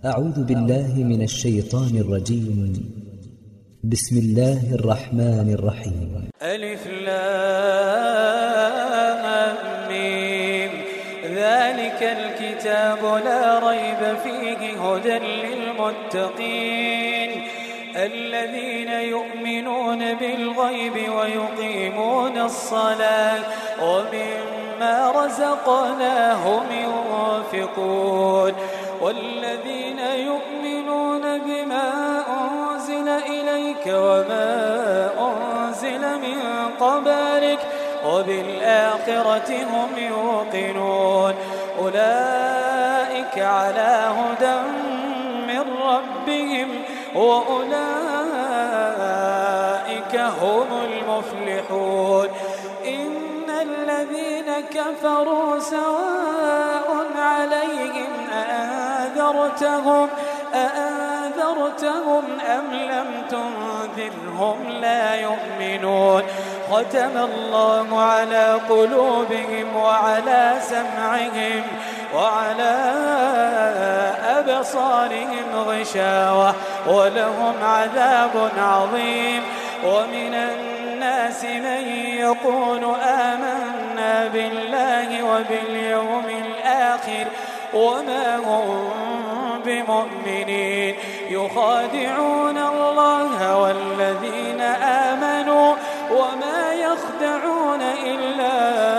أعوذ بالله من الشيطان الرجيم. بسم الله الرحمن الرحيم. ألف لام ميم. ذلك الكتاب لا ريب فيه هدى للمتقين الذين يؤمنون بالغيب ويقيمون الصلاة ومما رزقناهم ينفقون والذين يؤمنون بما أنزل إليك وما أنزل من قبلك وبالآخرة هم يوقنون أولئك على هدى من ربهم وأولئك هم المفلحون. إن الذين كفروا سواء عليهم أأنذرتهم أم لم تنذرهم لا يؤمنون. ختم الله على قلوبهم وعلى سمعهم وعلى أبصارهم غشاوة ولهم عذاب عظيم. ومن الناس من يقول آمنا بالله وباليوم الآخر وما هم بمؤمنين يخادعون الله والذين آمنوا وما يخدعون إلا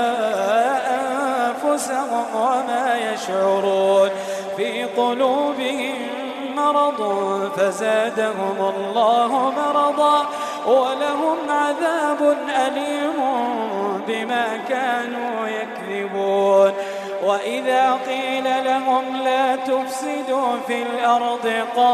أنفسهم وما يشعرون. في قلوبهم مرض فزادهم الله مرضا ولهم عذاب أليم بما كانوا يكذبون. وإذا قيل لهم لا تفسدوا في الأرض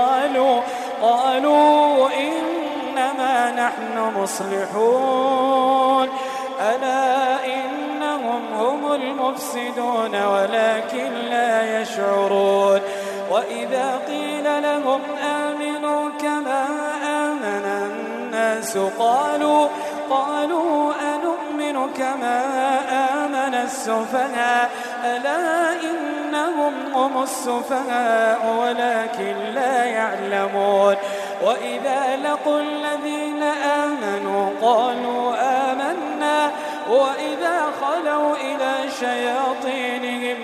قالوا إنما نحن مصلحون ألا إنهم هم المفسدون ولكن لا يشعرون. وإذا قيل لهم آمنوا كما آمن الناس قالوا أنؤمن كما آمن السفهاء ألا إنهم هم السفهاء ولكن لا يعلمون. وإذا لقوا الذين آمنوا قالوا آمنا وإذا خلوا إلى شياطينهم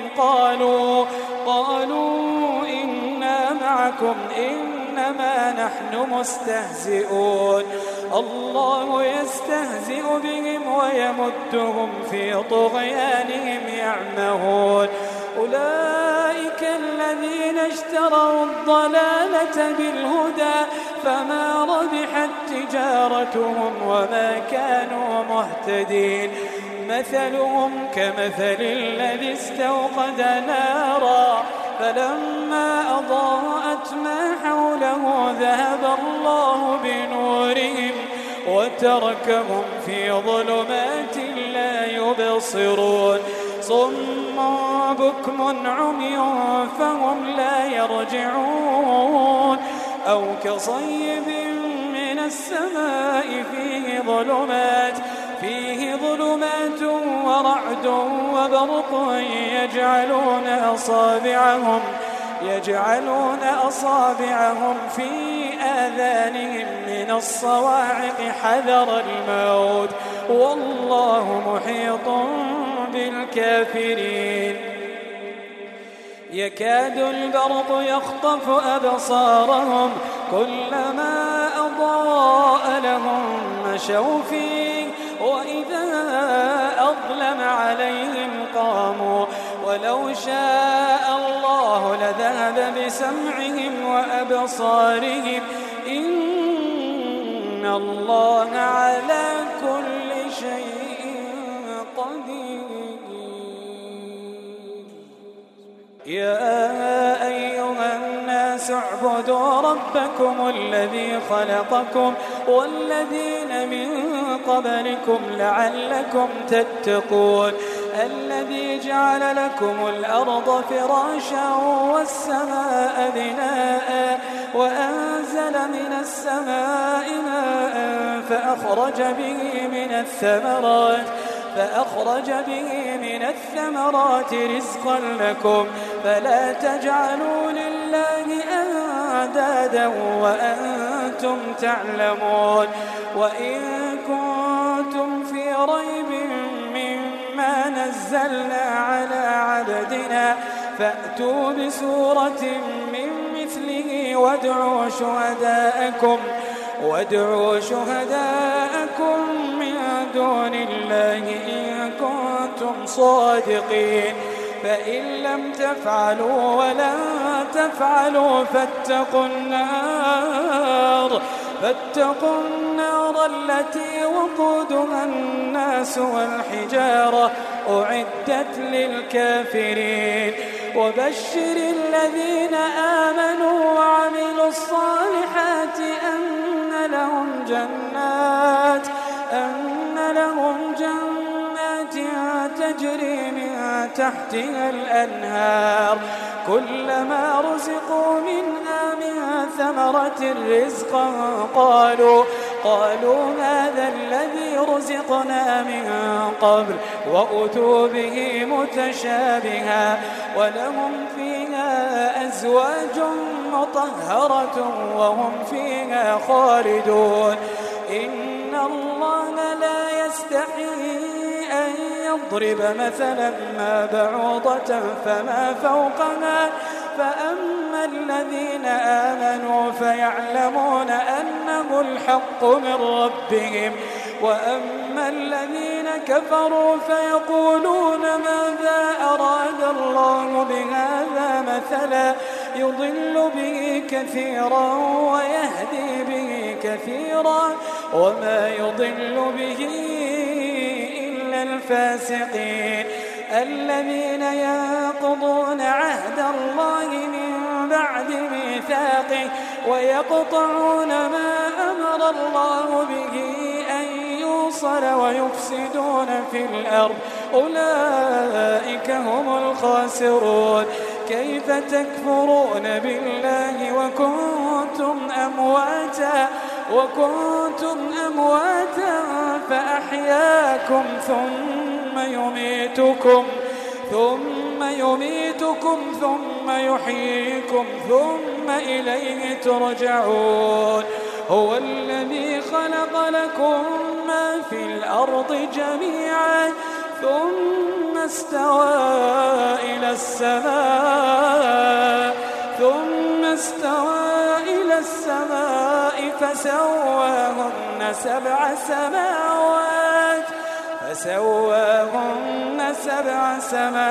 قالوا إنا معكم إنما نحن مستهزئون. الله يستهزئ بهم ويمدهم في طغيانهم يعمهون. أولئك الذين اشتروا الضلالة بالهدى فما ربحت تجارتهم وما كانوا مهتدين. مثلهم كمثل الذي استوقد نارا فلما أضاءت ما حوله ذهب الله بنورهم وتركهم في ظلمات لا يبصرون. صم بكم عمي فهم لا يرجعون. أو كصيب من السماء فيه ظلمات ورعد وبرق يجعلون أصابعهم في آذانهم من الصواعق حذر الموت والله محيط بالكافرين. يكاد البرق يخطف أبصارهم كلما أضاء لهم مشوا فيه وإذا أظلم عليهم قاموا. ولو شاء الله لذهب بسمعهم وأبصارهم إن الله على كل شيء قدير. يا أيها الناس اعبدوا ربكم الذي خلقكم والذين من قبلكم لعلكم تتقون. الذي جعل لكم الأرض فراشا والسماء بناء وأنزل من السماء ماء فأخرج به من الثمرات رزقا لكم فلا تجعلوا لله أندادا وأنتم تعلمون وإن كنتم في ريب مما نزلنا على عبدنا فأتوا بسورة من مثله وادعوا شهداءكم من دون الله إن كنتم صادقين فإن لم تفعلوا ولن تفعلوا فاتقوا النار التي وقودها الناس والحجارة أعدت للكافرين وبشر الذين آمنوا وعملوا الصالحات أن لهم جنات تجري من تحتها الأنهار كلما رزقوا منها من ثمرة رزقا قالوا هذا الذي رزقنا من قبل وأتوا به متشابها ولهم فيها أزواج مطهرة وهم فيها خالدون إن الله لا يستحيي أن يضرب مثلا ما بعوضة فما فوقها فأما الذين آمنوا فيعلمون أنه الحق من ربهم وأما الذين كفروا فيقولون ماذا أراد الله بهذا مثلا يضل به كثيرا ويهدي به كثيرا وما يضل به إلا الفاسقين الذين ينقضون عهد الله من بعد ميثاقه ويقطعون ما أمر الله به أن يوصل ويفسدون في الأرض أولئك هم الخاسرون كيف تكفرون بالله وكنتم أمواتا فأحياكم ثم يميتكم ثم يحييكم ثم إليه ترجعون هو الذي خلق لكم ما في الأرض جميعا ثم استوى إلى السماء فسواهن سبع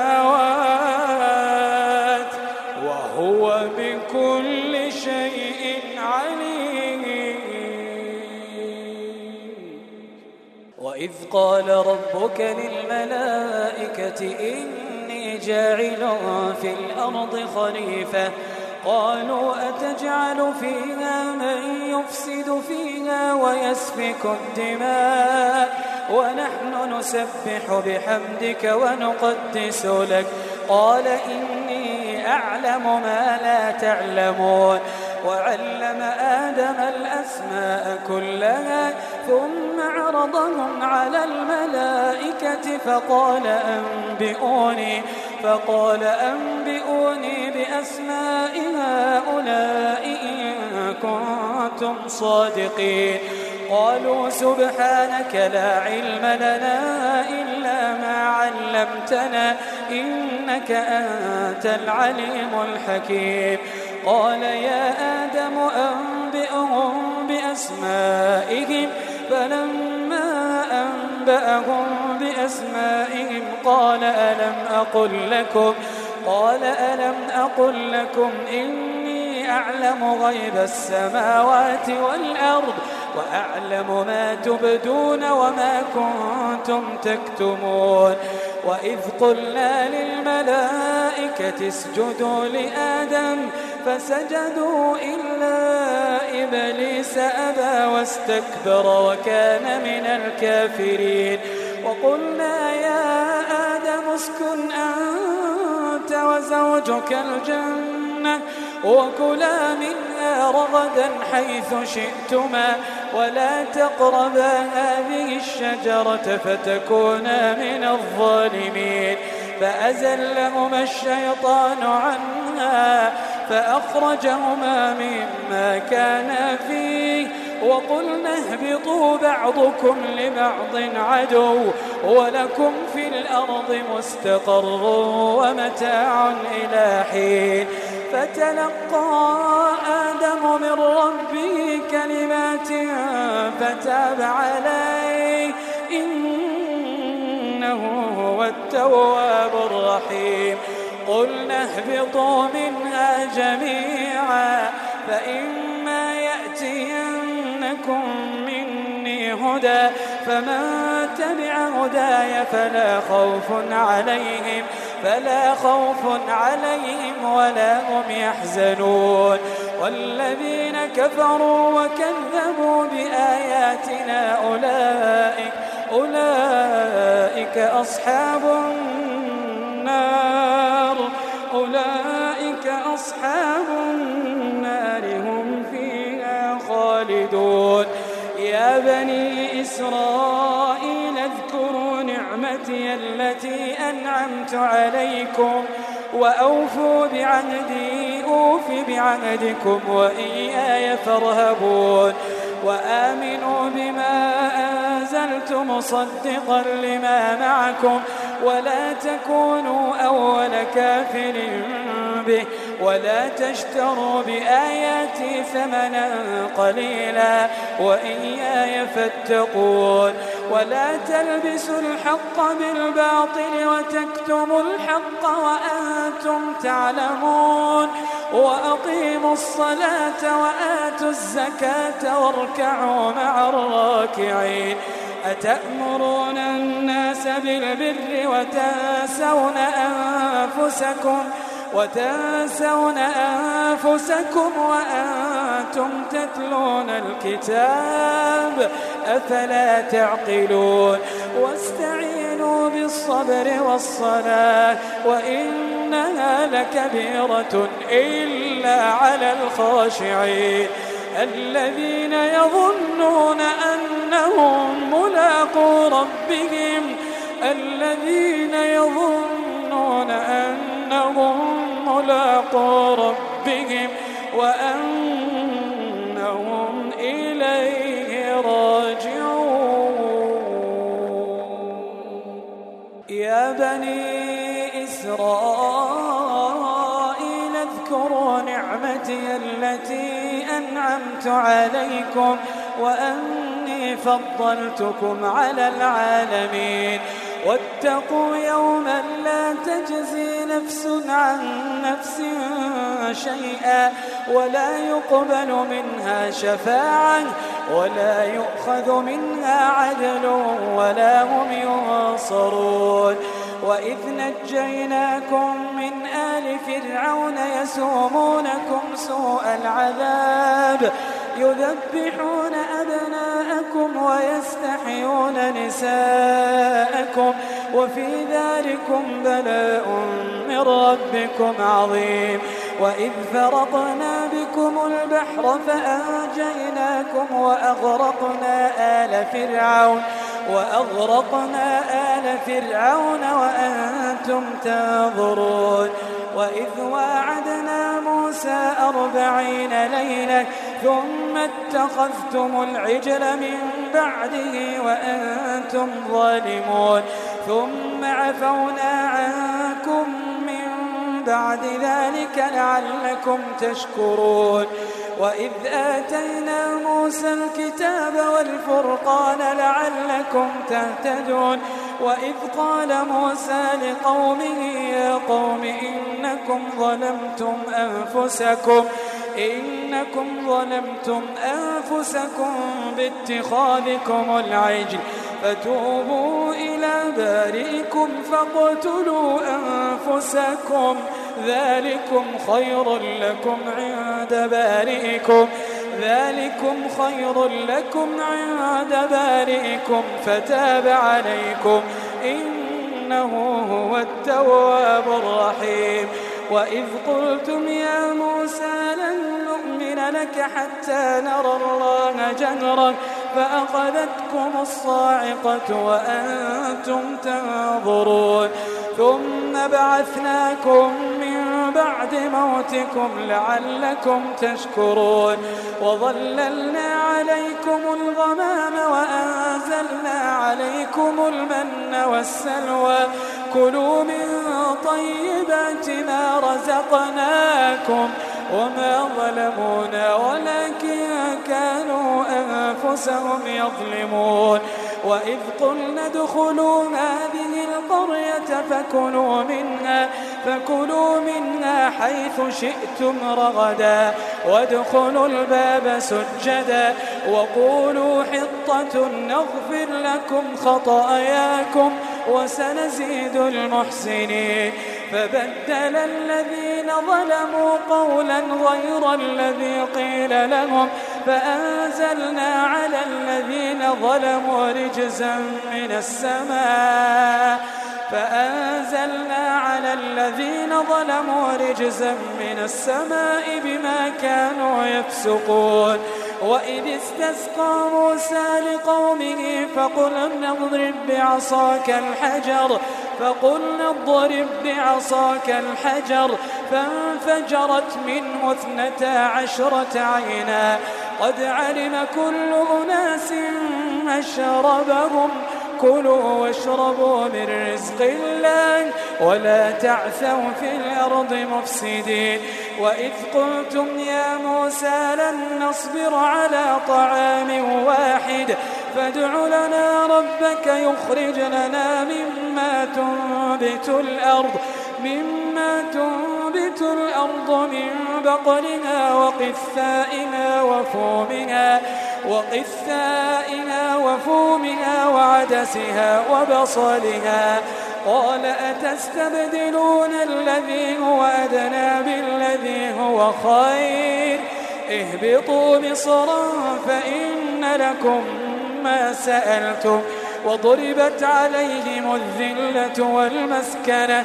سماوات وهو بكل شيء عليم وإذ قال ربك للملائكة إني جاعل في الأرض خليفة قالوا أتجعل فيها من يفسد فيها ويسفك الدماء ونحن نسبح بحمدك ونقدس لك قال إني أعلم ما لا تعلمون وعلم آدم الأسماء كلها ثم عرضهم على الملائكة فقال أنبئوني بأسماء هؤلاء إن كنتم صادقين قالوا سبحانك لا علم لنا إلا ما علمتنا إنك أنت العليم الحكيم قال يا آدم أنبئهم بأسمائهم فلما أنبأهم بأسمائهم قال ألم أقل لكم إني أعلم غيب السماوات والأرض وأعلم ما تبدون وما كنتم تكتمون وإذ قلنا للملائكة اسجدوا لآدم فسجدوا إلا إبليس أبى واستكبر وكان من الكافرين وقلنا يا آدم اسكن أنت وزوجك الجنة وكلا منها رغدا حيث شئتما ولا تقربا هذه الشجرة فتكونا من الظالمين فأزلهما الشيطان عنها فأخرجهما مما كانا فيه وقلنا اهبطوا بعضكم لبعض عدو ولكم في الأرض مستقر ومتاع إلى حين فتلقى آدم من ربه كلمات فتاب عليه إنه هو التواب الرحيم قلنا اهبطوا منها جميعا فإما يأتينكم مني هدى فمن تبع هداي فلا خوف عليهم ولا هم يحزنون والذين كفروا وكذبوا بآياتنا أولئك أصحاب النار هم فيها خالدون يا بني إسرائيل اذكروا نعمتي التي أنعمت عليكم وأوفوا بعهدي أوف بعهدكم وإياي فارهبون وآمنوا بما أنزلت مصدقا لما معكم ولا تكونوا أول كافر به ولا تشتروا بآياتي ثمنا قليلا وإياي فاتقون ولا تلبسوا الحق بالباطل وتكتموا الحق وأنتم تعلمون وأقيموا الصلاة وآتوا الزكاة واركعوا مع الراكعين أتأمرون الناس بالبر وتنسون أنفسكم وأنتم تتلون الكتاب أفلا تعقلون واستعينوا بالصبر والصلاة وإنها لكبيرة إلا على الخاشعين الذين يظنون أنهم ملاقو ربهم وأنهم إليه راجعون يا بني إسرائيل اذكروا نعمتي التي أنعمت عليكم وأني فضلتكم على العالمين واتقوا يوما لا تجزي نفس عن نفس شيئا ولا يقبل منها شفاعة ولا يؤخذ منها عدل ولا هم ينصرون وإذ نجيناكم من آل فرعون يسومونكم سوء العذاب يذبحون أبناءكم ويستحيون نساءكم وفي ذلكم بلاء من ربكم عظيم وإذ فرقنا بكم البحر فأنجيناكم وأغرقنا آل فرعون وأنتم تنظرون وإذ واعدنا موسى 40 ليلة ثم اتخذتم العجل من بعده وأنتم ظالمون ثم عفونا عنكم من بعد ذلك لعلكم تشكرون وإذ آتينا موسى الكتاب والفرقان لعلكم تهتدون وإذ قال موسى لقومه يا قوم إنكم ظلمتم أنفسكم باتخاذكم العجل فتوبوا إلى بارئكم فاقتلوا أنفسكم ذلكم خير لكم عند بارئكم فتاب عليكم إنه هو التواب الرحيم وإذ قلتم يا موسى لن نؤمن لك حتى نرى الله جهرا فأخذتكم الصاعقة وأنتم تنظرون ثم بعثناكم من بعد موتكم لعلكم تشكرون وظللنا عليكم الغمام وأنزلنا عليكم المن والسلوى كلوا من طيبات ما رزقناكم وما ظلمونا ولكن كانوا أنفسهم يظلمون وإذ قلنا ادخلوا هذه القرية فكلوا منها حيث شئتم رغدا وادخلوا الباب سجدا وقولوا حطة نغفر لكم خطاياكم وسنزيد المحسنين فبدل الذين ظلموا قولا غير الذي قيل لهم فأنزلنا على الذين ظلموا رجزا من السماء بما كانوا يفسقون وإذ استسقى موسى لقومه فقلنا اضرب بعصاك الحجر فانفجرت منه 12 عينا قد علم كل أناس مشربهم كلوا واشربوا من رزق الله ولا تعثوا في الأرض مفسدين وإذ قلتم يا موسى لن نصبر على طعام واحد فادع لنا ربك يخرج لنا مما تنبت الأرض من بقلها وقثائها وفومها وعدسها وبصلها قال أتستبدلون الذي هو أدنى بالذي هو خير اهبطوا مصرا فإن لكم ما سألتم وضربت عليهم الذلة والمسكنة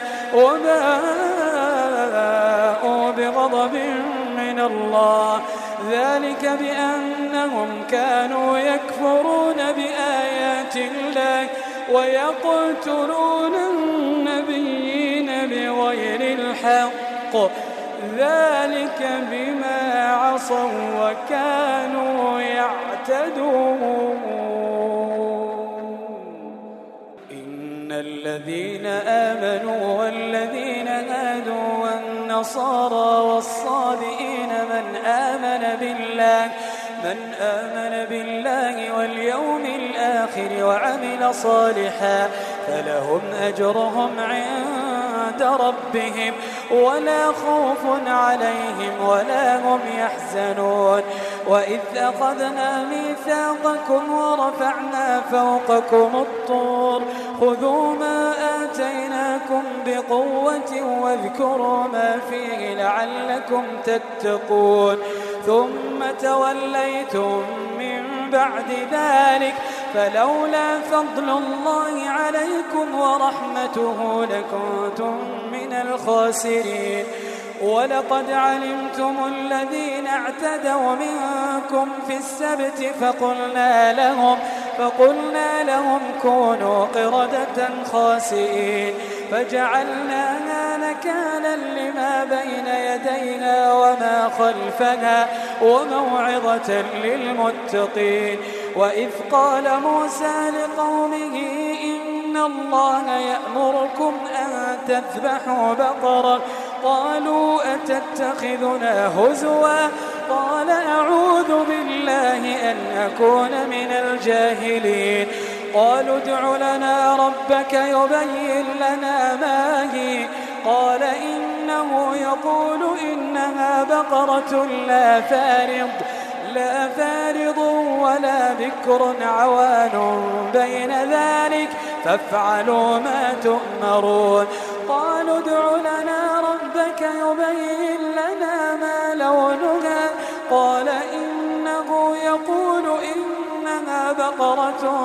وباءوا بغضب من الله ذلك بأنهم كانوا يكفرون بآيات الله ويقتلون النبيين بغير الحق ذلك بما عصوا وكانوا يعتدون إن الذين آمنوا والذين هادوا والنصارى والصابئين من آمن بالله واليوم الآخر وعمل صالحا فلهم أجرهم عند ربهم ولا خوف عليهم ولا هم يحزنون وإذ أخذنا ميثاقكم ورفعنا فوقكم الطور خذوا ما آتيناكم بقوة واذكروا ما فيه لعلكم تتقون ثم توليتم من بعد ذلك فلولا فضل الله عليكم ورحمته لكنتم من الخاسرين ولقد علمتم الذين اعتدوا منكم في السبت فقلنا لهم كونوا قردة خاسئين فجعلناها نكالا لما بين يديها وما خلفها وموعظة للمتقين وإذ قال موسى لقومه إن الله يأمركم أن تذبحوا بقرة قالوا أتتخذنا هزوا قال أعوذ بالله أن أكون من الجاهلين قالوا ادع لنا ربك يبين لنا ما هي قال إنه يقول إنها بقرة لا فارض ولا بكر عوان بين ذلك فافعلوا ما تؤمرون قالوا ادع لنا ربك يبين لنا ما لونها قال إنه يقول إنها بقرة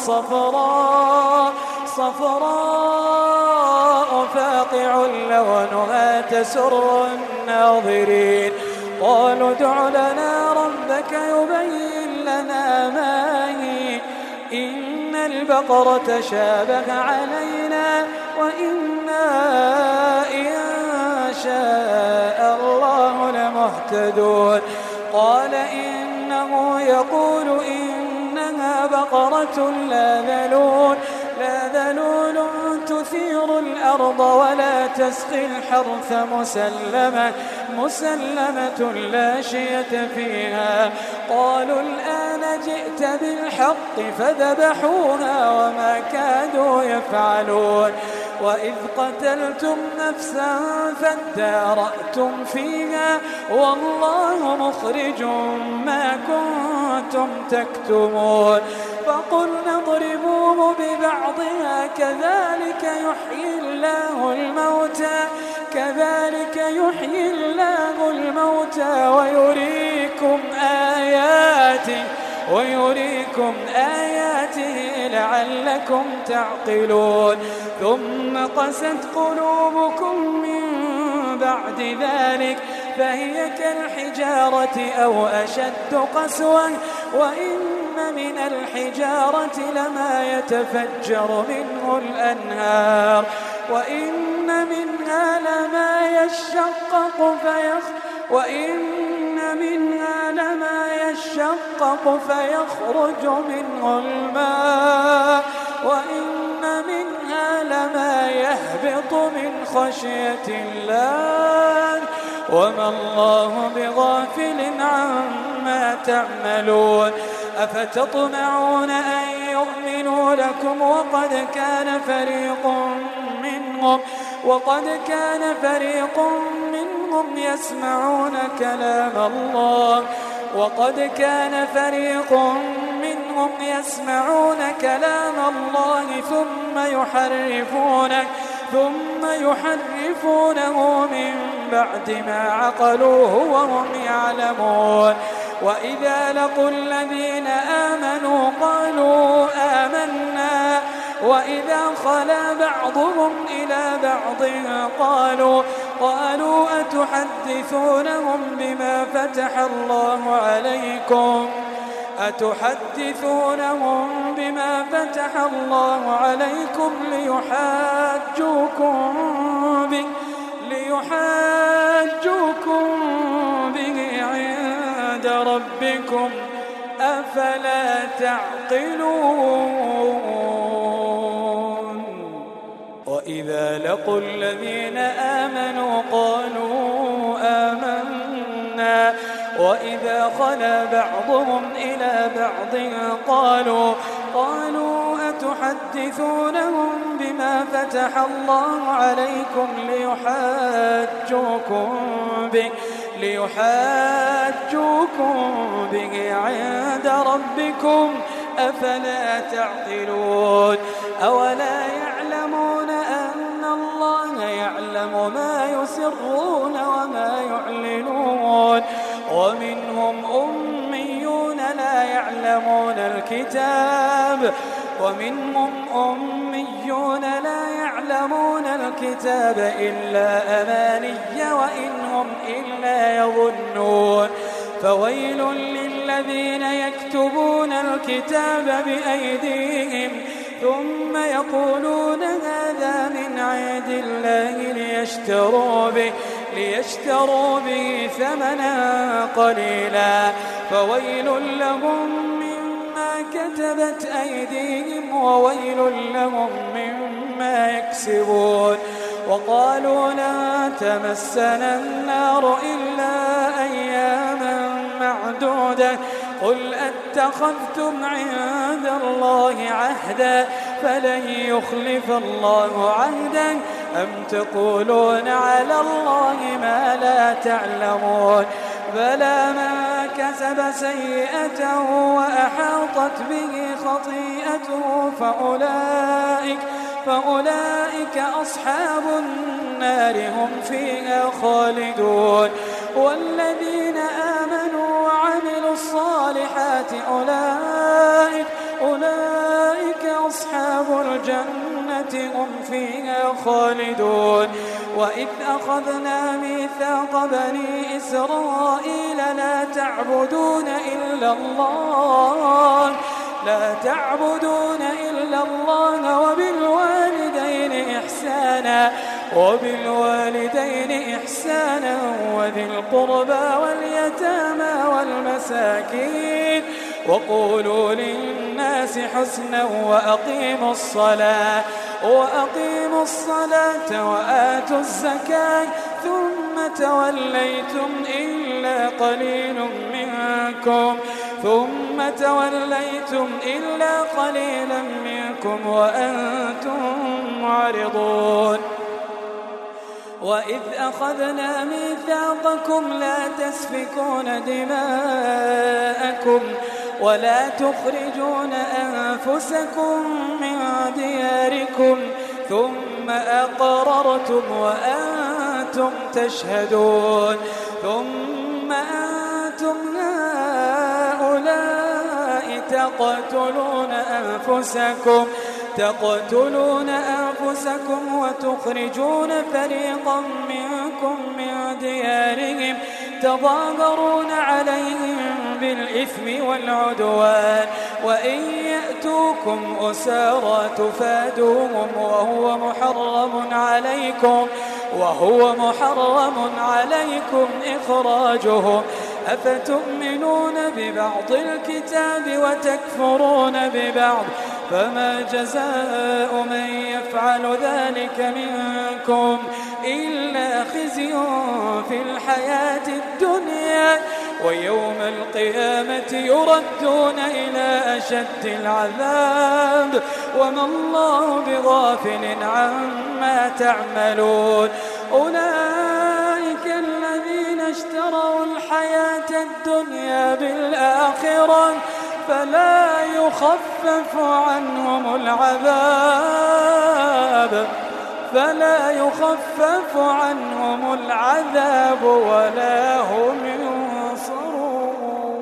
صفراء فاقع لونها تسر الناظرين قالوا ادع لنا ربك يبين لنا ما هي إن البقرة شابه علينا وإنا إن شاء الله لمهتدون. قال إنه يقول إنها بقرة لا ذلول تثير الأرض ولا تسقي الحرث مسلمة لا شية فيها. قالوا الآن جئت بالحق فذبحوها وما كادوا يفعلون. وإذ قتلتم نفسا فادارأتم فيها والله مخرج ما كنتم تكتمون. فقلنا اضربوه ببعضها كذلك يحيي الله الموتى ويريكم آياته لعلكم تعقلون. ثم قست قلوبكم من بعد ذلك فهي كالحجارة أو أشد قسوة وإن من الحجارة لما يتفجر منه الأنهار وإن منها لما يشقق فيخرج منه الماء وإن منها لما يهبط من خشية الله وما الله بغافل عما تعملون. أفتطمعون أن يؤمنوا لكم وقد كان فريق منهم يسمعون كلام الله ثم يحرفونه من بعد ما عقلوه وهم يعلمون. وإذا لقوا الذين آمنوا قالوا آمنا وإذا خلا بعضهم إلى بعض قالوا أتحدثونهم بما فتح الله عليكم ليحاجوكم به عند ربكم أفلا تعقلون. وإذا لقوا الذين آمنوا قالوا آمنا وإذا خلا بعضهم إلى بعض قالوا أتحدثونهم بما فتح الله عليكم ليحاجوكم به عند ربكم أفلا تعقلون. أولا يعلمون أن الله يعلم ما يسرون وما يعلنون. ومنهم أميون لا يعلمون الكتاب إلا أماني وإن هم إلا يظنون. فويل للذين يكتبون الكتاب بأيديهم ثم يقولون هذا من عند الله ليشتروا به ثمنا قليلا فويل لهم مما كتبت أيديهم وويل لهم مما يكسبون. وقالوا لا تمسنا النار إلا أياما معدودة قل أتخذتم عند الله عهدا فلن يخلف الله عهدا أم تقولون على الله ما لا تعلمون. بلى من كسب سيئة وأحاطت به خطيئته فأولئك أصحاب النار هم فيها خالدون. والذين آمنوا وعملوا الصالحات أولئك أصحاب الجنة هم فيها خالدون. وإذ أخذنا ميثاق بني إسرائيل لا تعبدون إلا الله وبالوالدين إحسانا وبالوالدين إحسانا وذي القربى واليتامى والمساكين وقولوا للناس حسنا وأقيموا الصلاة وآتوا الزكاة ثم توليتم إلا قليلا منكم وأنتم معرضون وإذ أخذنا ميثاقكم لا تسفكون دماءكم ولا تخرجون أنفسكم من دياركم ثم أقررتم وأنتم تشهدون ثم أنتم هؤلاء تقتلون أنفسكم وتخرجون فريقا منكم من ديارهم تظاهرون عليهم بالإثم والعدوان وإن يأتوكم أسارى تفادوهم وهو محرم عليكم إخراجهم أفتؤمنون ببعض الكتاب وتكفرون ببعض فما جزاء من يفعل ذلك منكم إلا خزي في الحياة الدنيا ويوم القيامة يردون إلى أشد العذاب وما الله بغافل عما تعملون أولئك الذين اشتروا الحياة الدنيا بالآخرة فلا يخفف عنهم العذاب ولا هم ينصرون.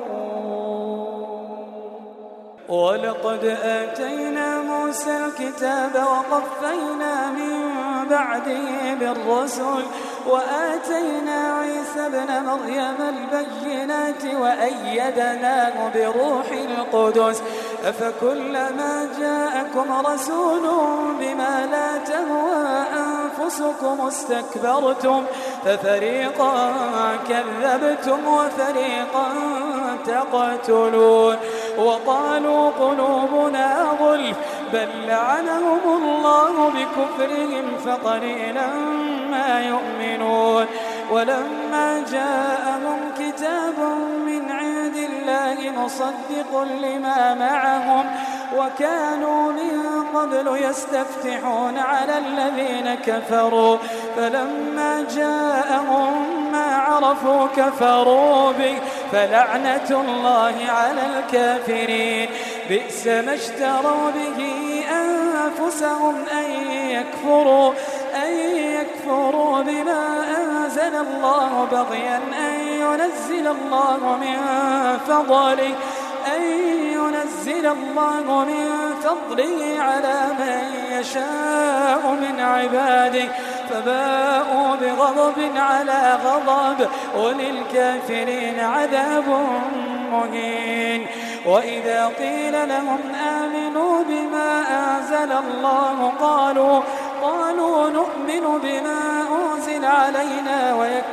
ولقد آتينا موسى الكتاب وقفينا من بعده بالرسل وآتينا عيسى ابن مريم البينات وأيدناه بروح القدس أفكلما جاءكم رسول بما لا تهوى أنفسكم استكبرتم ففريقا كذبتم وفريقا تقتلون وقالوا قلوبنا غلف بل لعنهم الله بكفرهم فقليلا ما يؤمنون ولما جاءهم كتاب من عند الله مصدق لما معهم وكانوا من قبل يستفتحون على الذين كفروا فلما جاءهم ما عرفوا كفروا به فلعنة الله على الكافرين بئس ما اشتروا به أنفسهم أن يكفروا بما أنزل الله بغيا أن ينزل الله من فضله على من يشاء من عباده فباءوا بغضب على غضب وللكافرين عذاب مهين. وإذا قيل لهم آمنوا بما أنزل الله قالوا نؤمن بما أنزل علينا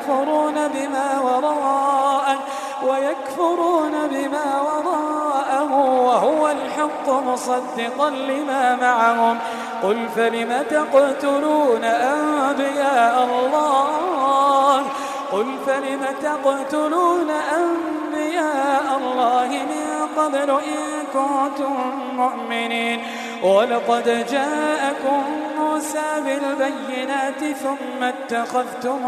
ويكفرون بما وراءه وهو الحق مصدقا لما معهم قل فلم تقتلون أنبياء الله من قبل إن كنتم مؤمنين ولقد جاءكم موسى بالبينات ثم اتخذتم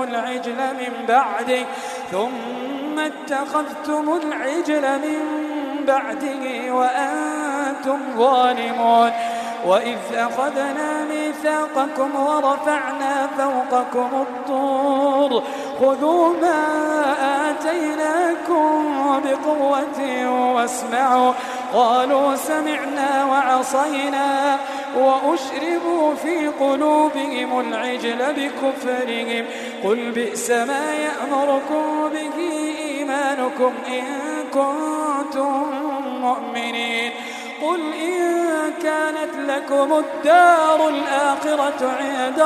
العجل من بعده وأنتم ظالمون وإذ أخذنا ميثاقكم ورفعنا فوقكم الطور خذوا ما آتيناكم بقوة واسمعوا قالوا سمعنا وعصينا وأشربوا في قلوبهم العجل بكفرهم قل بئس ما يأمركم به إيمانكم إن كنتم مؤمنين قل إن كانت لكم الدار الآخرة عند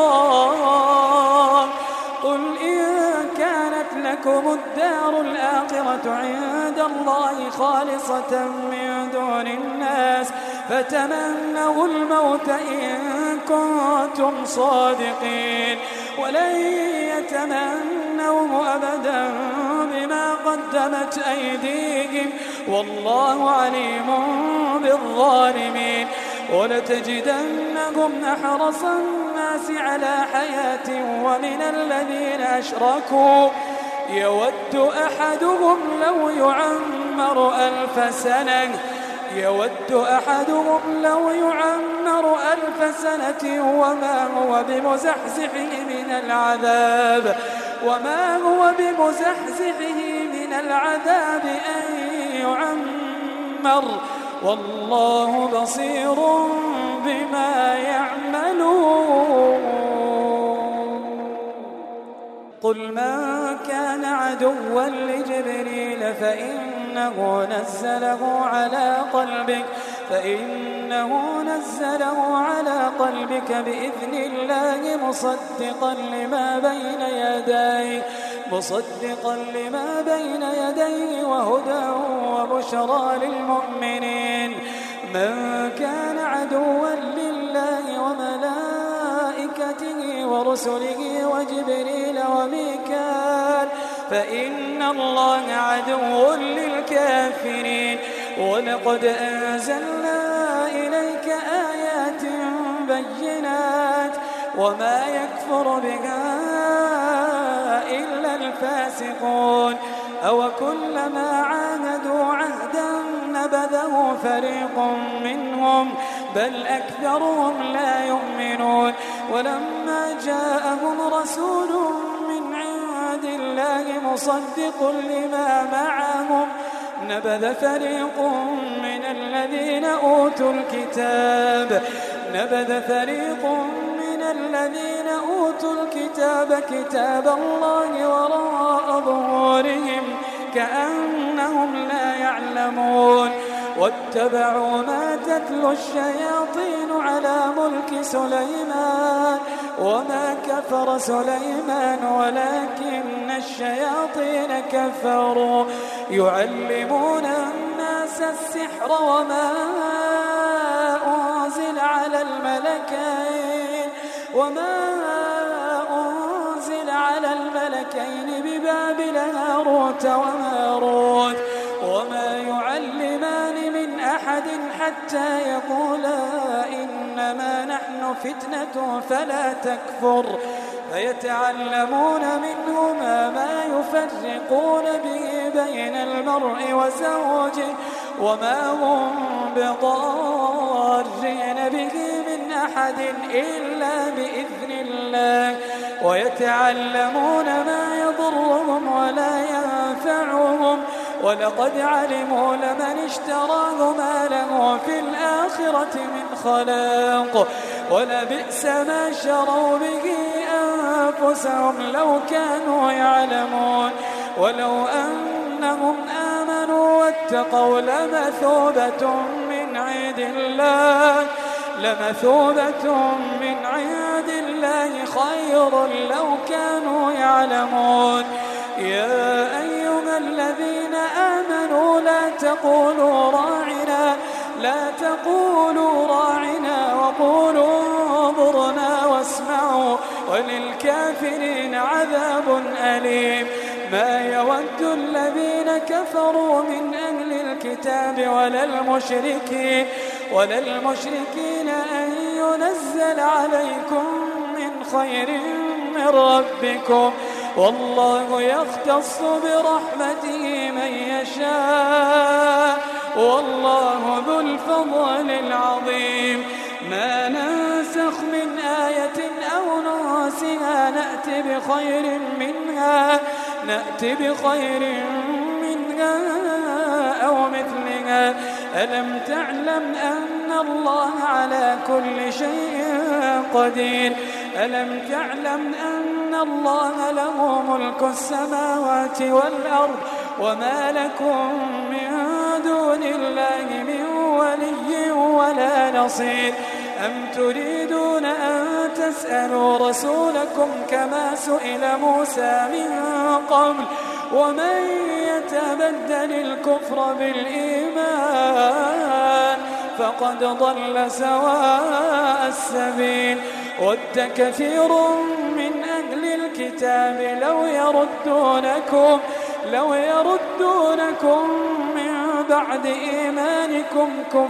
الله قل إن كانت لكم الدار الآخرة عند الله خالصة من دون الناس فتمنوا الموت إن كنتم صادقين ولن يتمنوه أبدا بما قدمت أيديهم والله عليم بالظالمين ولتجدنهم أحرص الناس على حياة ومن الذين أشركوا يود أحدهم لو يعمر 1000 سنة وما هو بمزحزحه من العذاب أن يعمر والله بصير بما يعملون قل من كان عدوا لجبريل فإنه نزله على قلبك بإذن الله مصدقا لما بين يديه وهدى وبشرى للمؤمنين من كان عدوا لله وملائكته ورسله وجبريل وميكال فإن الله عدو للكافرين ولقد أنزلنا إليك آيات بينات وما يكفر بها إلا الفاسقون أوكلما عاهدوا عهدا نبذه فريق منهم بل أكثرهم لا يؤمنون ولما جاءهم رسول من عند الله مصدق لما معهم نبذ فريق من الذين أوتوا الكتاب كتاب الله وراء ظهورهم كأنهم لا يعلمون واتبعوا ما تتلو الشياطين على ملك سليمان وما كفر سليمان ولكن الشياطين كفروا يعلمون الناس السحر وما أنزل على الملكين ببابل هاروت وماروت وما يعلمان من أحد حتى يقولا إنما نحن فتنة فلا تكفر فيتعلمون منهما ما يفرقون به بين المرء وزوجه وما هم بضارين به من أحد إلا بإذن الله ويتعلمون ما يضرهم ولا ينفعهم ولقد علموا لمن اشتراه ما له في الآخرة من خلاق ولبئس ما شروا به أنفسهم لو كانوا يعلمون ولو أنهم آمنوا واتقوا لمثوبة من عند الله خير لو كانوا يعلمون يا أيها الذين آمنوا لا تقولوا راعنا وقولوا انظرنا واسمعوا وللكافرين عذاب أليم ما يود الذين كفروا من أهل الكتاب ولا المشركين أن ينزل عليكم من خير من ربكم والله يختص برحمته من يشاء والله ذو الفضل العظيم ما ننسخ من آية أو ننسها نأتي بخير منها أو مثلها ألم تعلم أن الله على كل شيء قدير ألم تعلم أن الله له ملك السماوات والأرض وما لكم من دون دون الله من ولي ولا نصير أم تريدون أن تسألوا رسولكم كما سئل موسى من قبل ومن يتبدل الكفر بالإيمان فقد ضل سواء السبيل ود كثير من أهل الكتاب لو يردونكم من بعد إيمانكم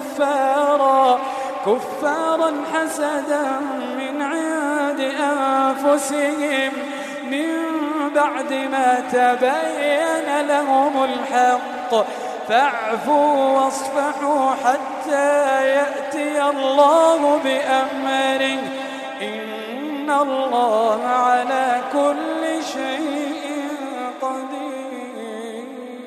كفارا حسدا من عند أنفسهم من بعد ما تبين لهم الحق فاعفوا واصفحوا حتى يأتي الله بأمره إن الله على كل شيء قدير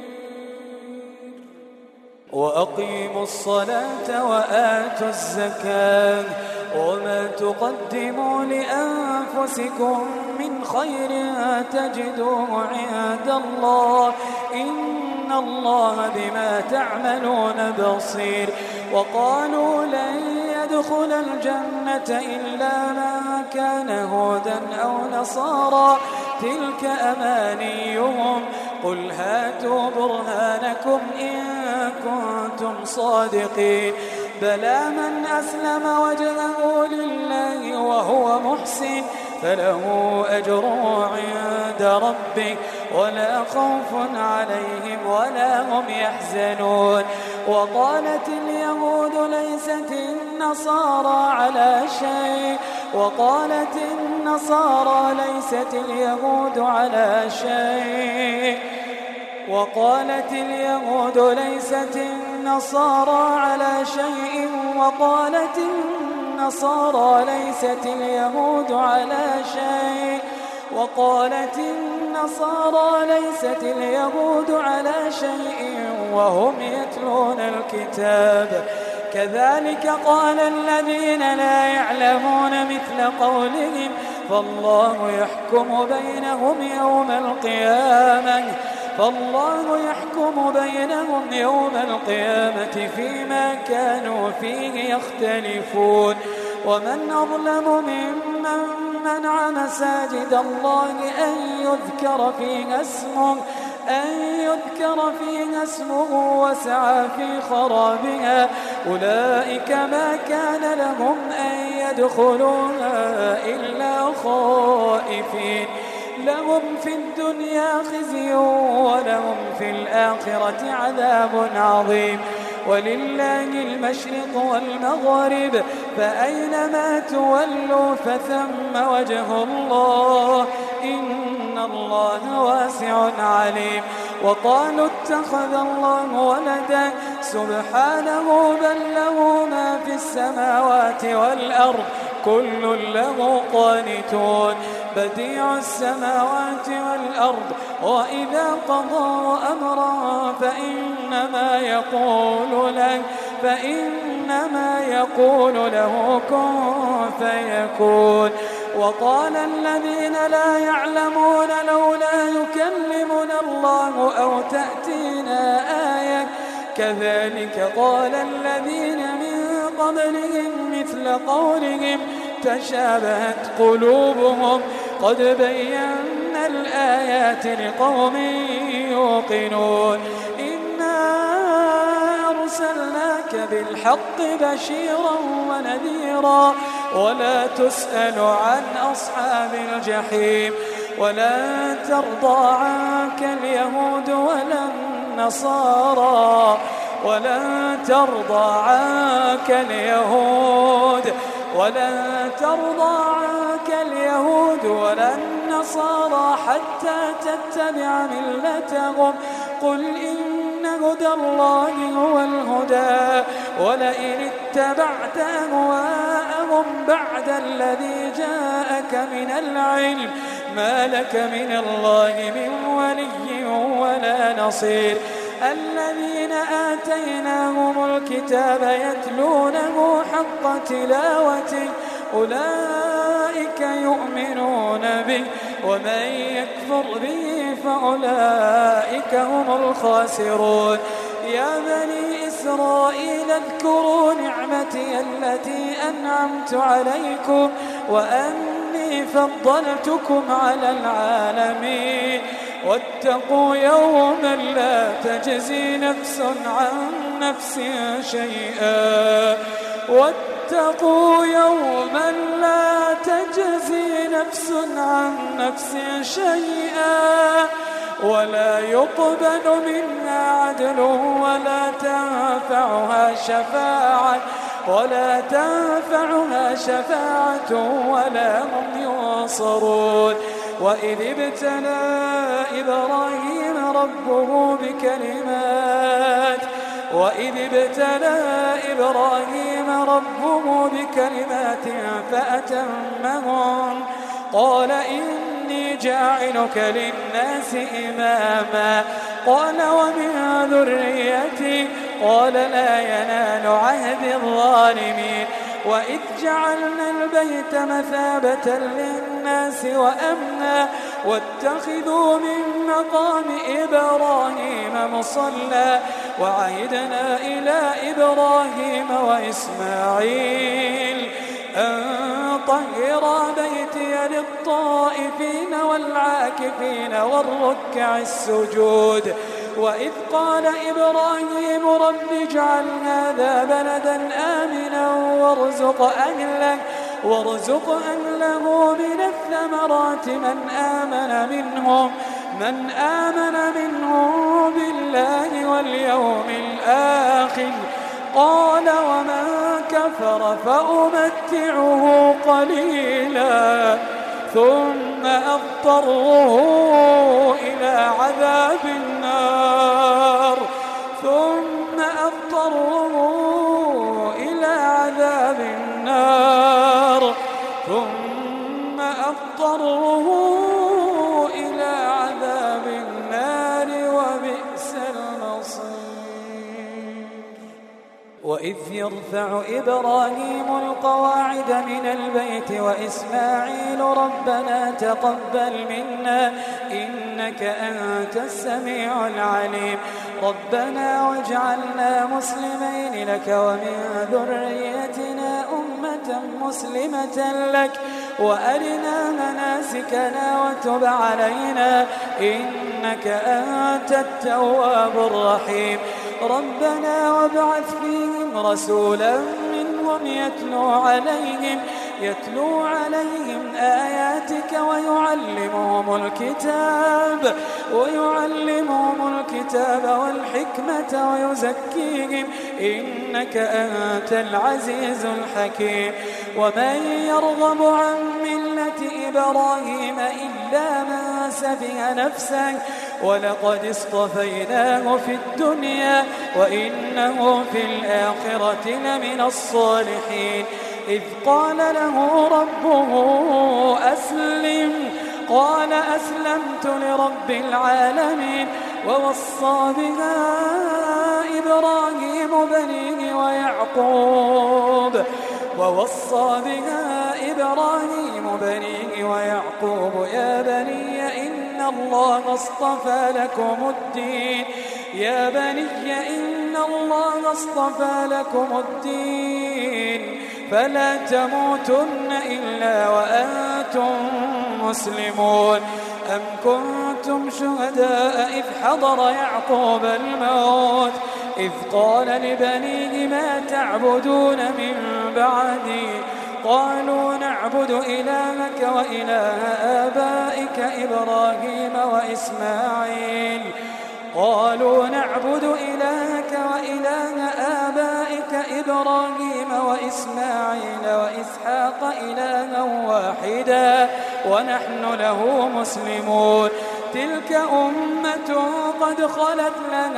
وأقيموا الصلاة وآتوا الزكاة وما تقدموا لأنفسكم من خير تجدوه عند الله إن الله بما تعملون بصير وقالوا لن يدخل الجنة إلا من كان هودا أو نصارى تلك أمانيهم قل هاتوا برهانكم إن كنتم صادقين بلى من أسلم وجهه لله وهو محسن فله أجره عند ربه ولا خوف عليهم ولا هم يحزنون وقالت اليهود ليست النصارى على شيء وقالت النصارى ليست اليهود على شيء وقالت اليهود ليست النصارى على شيء وقالت النصارى ليست اليهود على شيء وقالت النصارى ليست اليهود على شيء وهم يتلون الكتاب كذلك قال الذين لا يعلمون مثل قولهم فالله يحكم بينهم يوم القيامة فيما كانوا فيه يختلفون ومن أظلم ممن منع مساجد الله أن يذكر فيها اسمه وسعى في خرابها أولئك ما كان لهم أن يدخلوها إلا خائفين لهم في الدنيا خزي ولهم في الآخرة عذاب عظيم ولله المشرق والمغرب فأينما تولوا فثم وجه الله إن الله واسع عليم وقالوا اتخذ الله ولدا سبحانه بل له ما في السماوات والأرض كل له قانتون بديع السماوات والأرض وإذا قضى أمرا فإنما يقول له كن فيكون وقال الذين لا يعلمون لولا يكلمنا الله أو تأتينا آية كذلك قال الذين من قبلهم مثل قولهم تشابهت قلوبهم قد بينا الآيات لقوم يوقنون إنا أرسلناك بالحق بشيرا ونذيرا ولا تسأل عن أصحاب الجحيم ولن ترضى عنك اليهود ولن ترضى عنك اليهود ولا النصارى حتى تتبع ملتهم قل إن هدى الله هو الهدى ولئن اتبعت أهواءهم بعد الذي جاءك من العلم ما لك من الله من ولي ولا نصير الذين آتيناهم الكتاب يتلونه حق تلاوته أولئك يؤمنون به ومن يكفر به فأولئك هم الخاسرون يا بني إسرائيل اذكروا نعمتي التي أنعمت عليكم وأني فضلتكم على العالمين واتقوا يوما لا تجزي نفس عن نفس شيئا واتقوا يوما لا تجزي نفس عن نفس شيئا ولا يقبل منها عدل ولا تنفعها شفاعة ولا هم ينصرون. وإذ ابتلى إبراهيم ربه بكلمات فأتمهن قال إني جاعلك للناس إماما قال ومن ذريتي قال لا ينال عهد الظالمين. وإذ جعلنا البيت مثابة للناس وأمنا واتخذوا من مقام إبراهيم مصلى وعهدنا إلى إبراهيم وإسماعيل أن طهرا بيتي للطائفين والعاكفين والركع السجود. وإذ قال إبراهيم رب اجعل هذا بلدا آمنا وارزق أهله من الثمرات من آمن منهم بالله واليوم الآخر قال ومن كفر فأمتعه قليلا ثم أضطره إلى عذاب النار وبئس المصير. وإذ يرفع إبراهيم القواعد من البيت وإسماعيل ربنا تقبل منا إنك أنت السميع العليم ربنا واجعلنا مسلمين لك ومن ذريتنا أمة مسلمة لك وأرنا مناسكنا وتب علينا إنك أنت التواب الرحيم ربنا وابعث فيهم رسولا منهم يتلو عليهم آياتك ويعلمهم الكتاب والحكمة ويزكيهم إنك أنت العزيز الحكيم. ومن يرغب عن ملة إبراهيم إلا من سفه نفسه ولقد اصطفيناه في الدنيا وإنه في الآخرة لمن الصالحين. إذ قال له ربه أسلم قال أسلمت لرب العالمين ووصى بها إبراهيم بنيه ويعقوب يا بني إن الله اصطفى لكم الدين فلا تموتن إلا وأنتم مسلمون. أم كنتم شهداء إذ حضر يعقوب الموت إذ قال لبنيه ما تعبدون من بعدي قالوا نعبد إلهك وإله آبائك إبراهيم وإسماعيل وإسحاق إلها واحدا ونحن له مسلمون. تلك أمة قد خلت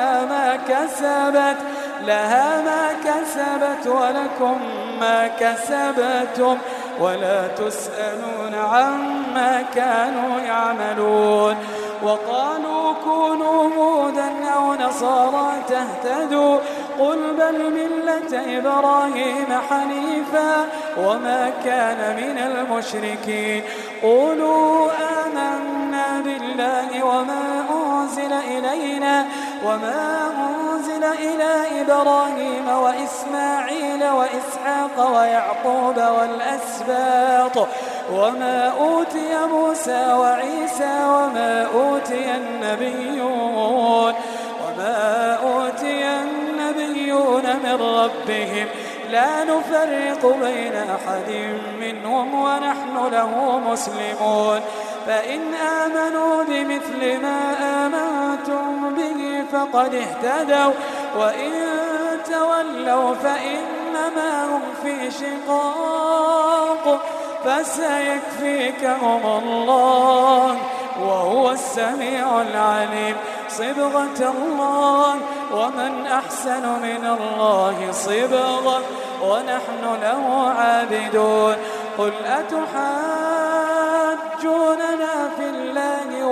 لها ما كسبت ولكم ما كسبتم ولا تسألون عما كانوا يعملون. وقالوا كونوا هودا أو نصارى تهتدوا قل بل ملة إبراهيم حنيفا وما كان من المشركين. قولوا آمنا بالله وما أنزل إلى إبراهيم وإسماعيل وإسحاق ويعقوب والأسباط وما أوتي موسى وعيسى وما أوتي النبيون من ربهم لا نفرق بين أحد منهم ونحن له مسلمون فإن آمنوا بمثل ما آمنتم به فقد اهتدوا وإن تولوا فإنما هم في شقاق فسيكفيكهم الله وهو السميع العليم صبغة الله ومن أحسن من الله صبغة ونحن له عابدون قل أتحاجوننا في الله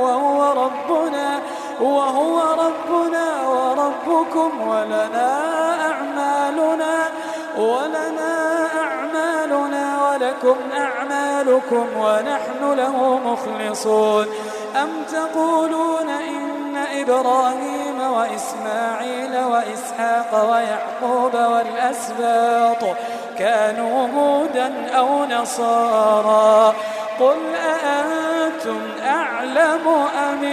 وهو ربنا وربكم ولنا أعمالنا ولكم أعمالكم ونحن له مخلصون أم تقولون إن إبراهيم وإسماعيل وإسحاق ويعقوب والأسباط كانوا هودا أو نصارى قل أأنتم أعلم أم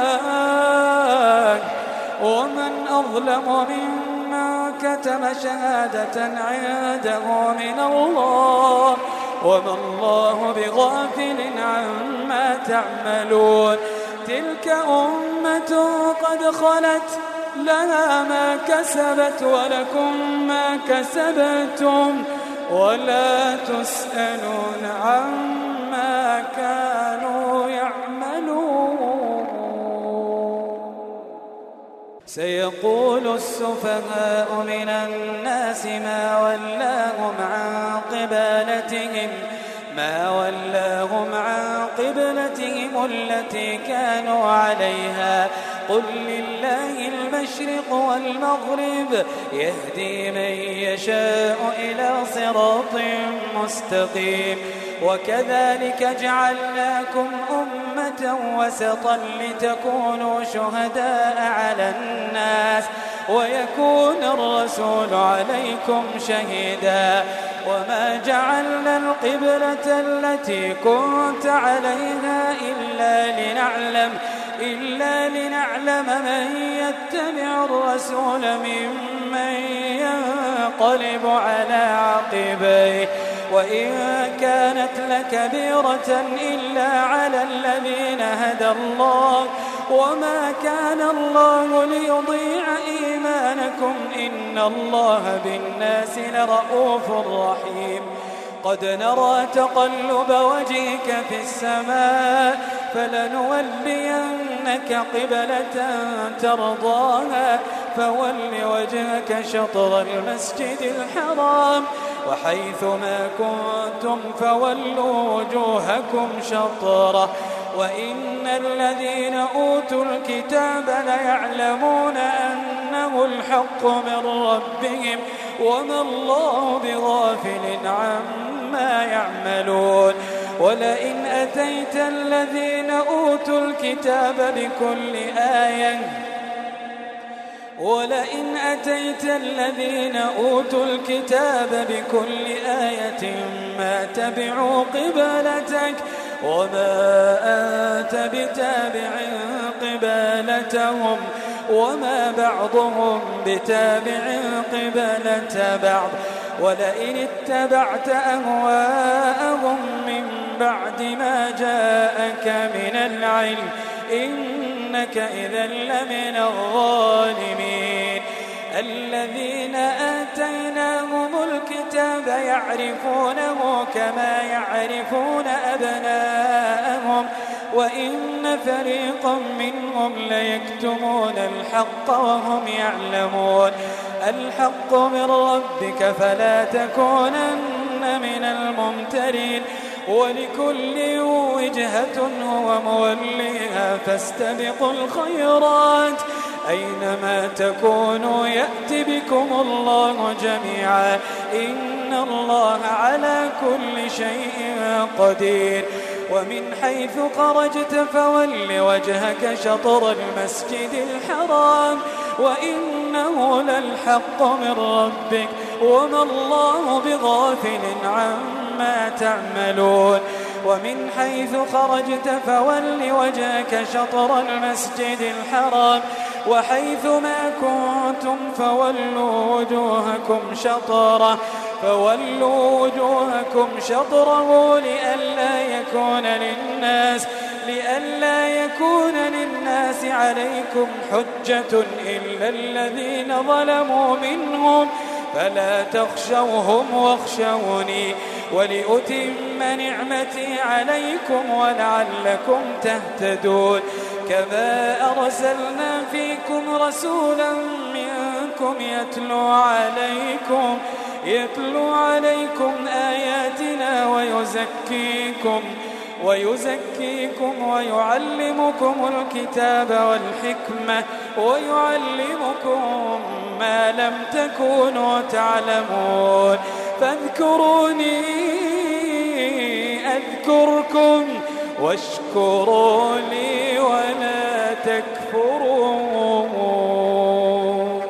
الله ومن أظلم ممن كتم شهادة عنده من الله وما الله بغافل عما تعملون تلك أمة قد خلت لها ما كسبت ولكم ما كسبتم ولا تسألون عما كانوا يعملون سيقول السفهاء من الناس ما ولاهم عن قبلتهم التي كانوا عليها قل لله المشرق والمغرب يهدي من يشاء إلى صراط مستقيم وكذلك جعلناكم أمة وسطا لتكونوا شهداء على الناس ويكون الرسول عليكم شهيدا وما جعلنا القبلة التي كنت عليها إلا لنعلم من يتبع الرسول ممن ينقلب على عقبيه وإن كانت لكبيرة إلا على الذين هدى الله وما كان الله ليضيع إيمانكم إن الله بالناس لرؤوف رحيم قد نرى تقلب وجهك في السماء فلنولينك قبلة ترضاها فول وجهك شطر المسجد الحرام وحيث ما كنتم فولوا وجوهكم شطره وإن الذين أوتوا الكتاب ليعلمون أنه الحق من ربهم وما الله بغافل عما يعملون ولئن أتيت الذين أوتوا الكتاب بكل آية ما تبعوا قبلتك وما أنت بتابع قبلتهم وما بعضهم بتابع قبلة بعض ولئن اتبعت أهواءهم من بعد ما جاءك من العلم إنك إذا لمن الظالمين الذين آتيناهم الكتاب يعرفونه كما يعرفون أبناءهم وإن فريقا منهم ليكتمون الحق وهم يعلمون الحق من ربك فلا تكونن من الممترين ولكل وجهة هو موليها فاستبقوا الخيرات أينما تكونوا يأتي بكم الله جميعا إن الله على كل شيء قدير ومن حيث خرجت فول وجهك شطر المسجد الحرام وإنه للحق من ربك وما الله بغافل عما تعملون ومن حيث خرجت فول وجهك شطر المسجد الحرام وحيث ما كنتم فولوا وجوهكم شطره لئلا يكون للناس عليكم حجة إلا الذين ظلموا منهم فلا تخشوهم واخشوني ولأتم نعمتي عليكم ولعلكم تهتدون كما أرسلنا فيكم رسولا منكم يتلو عليكم آياتنا ويزكيكم ويعلمكم الكتاب والحكمة ويعلمكم ما لم تكونوا تعلمون فاذكروني أذكركم واشكروا لي ولا تكفرون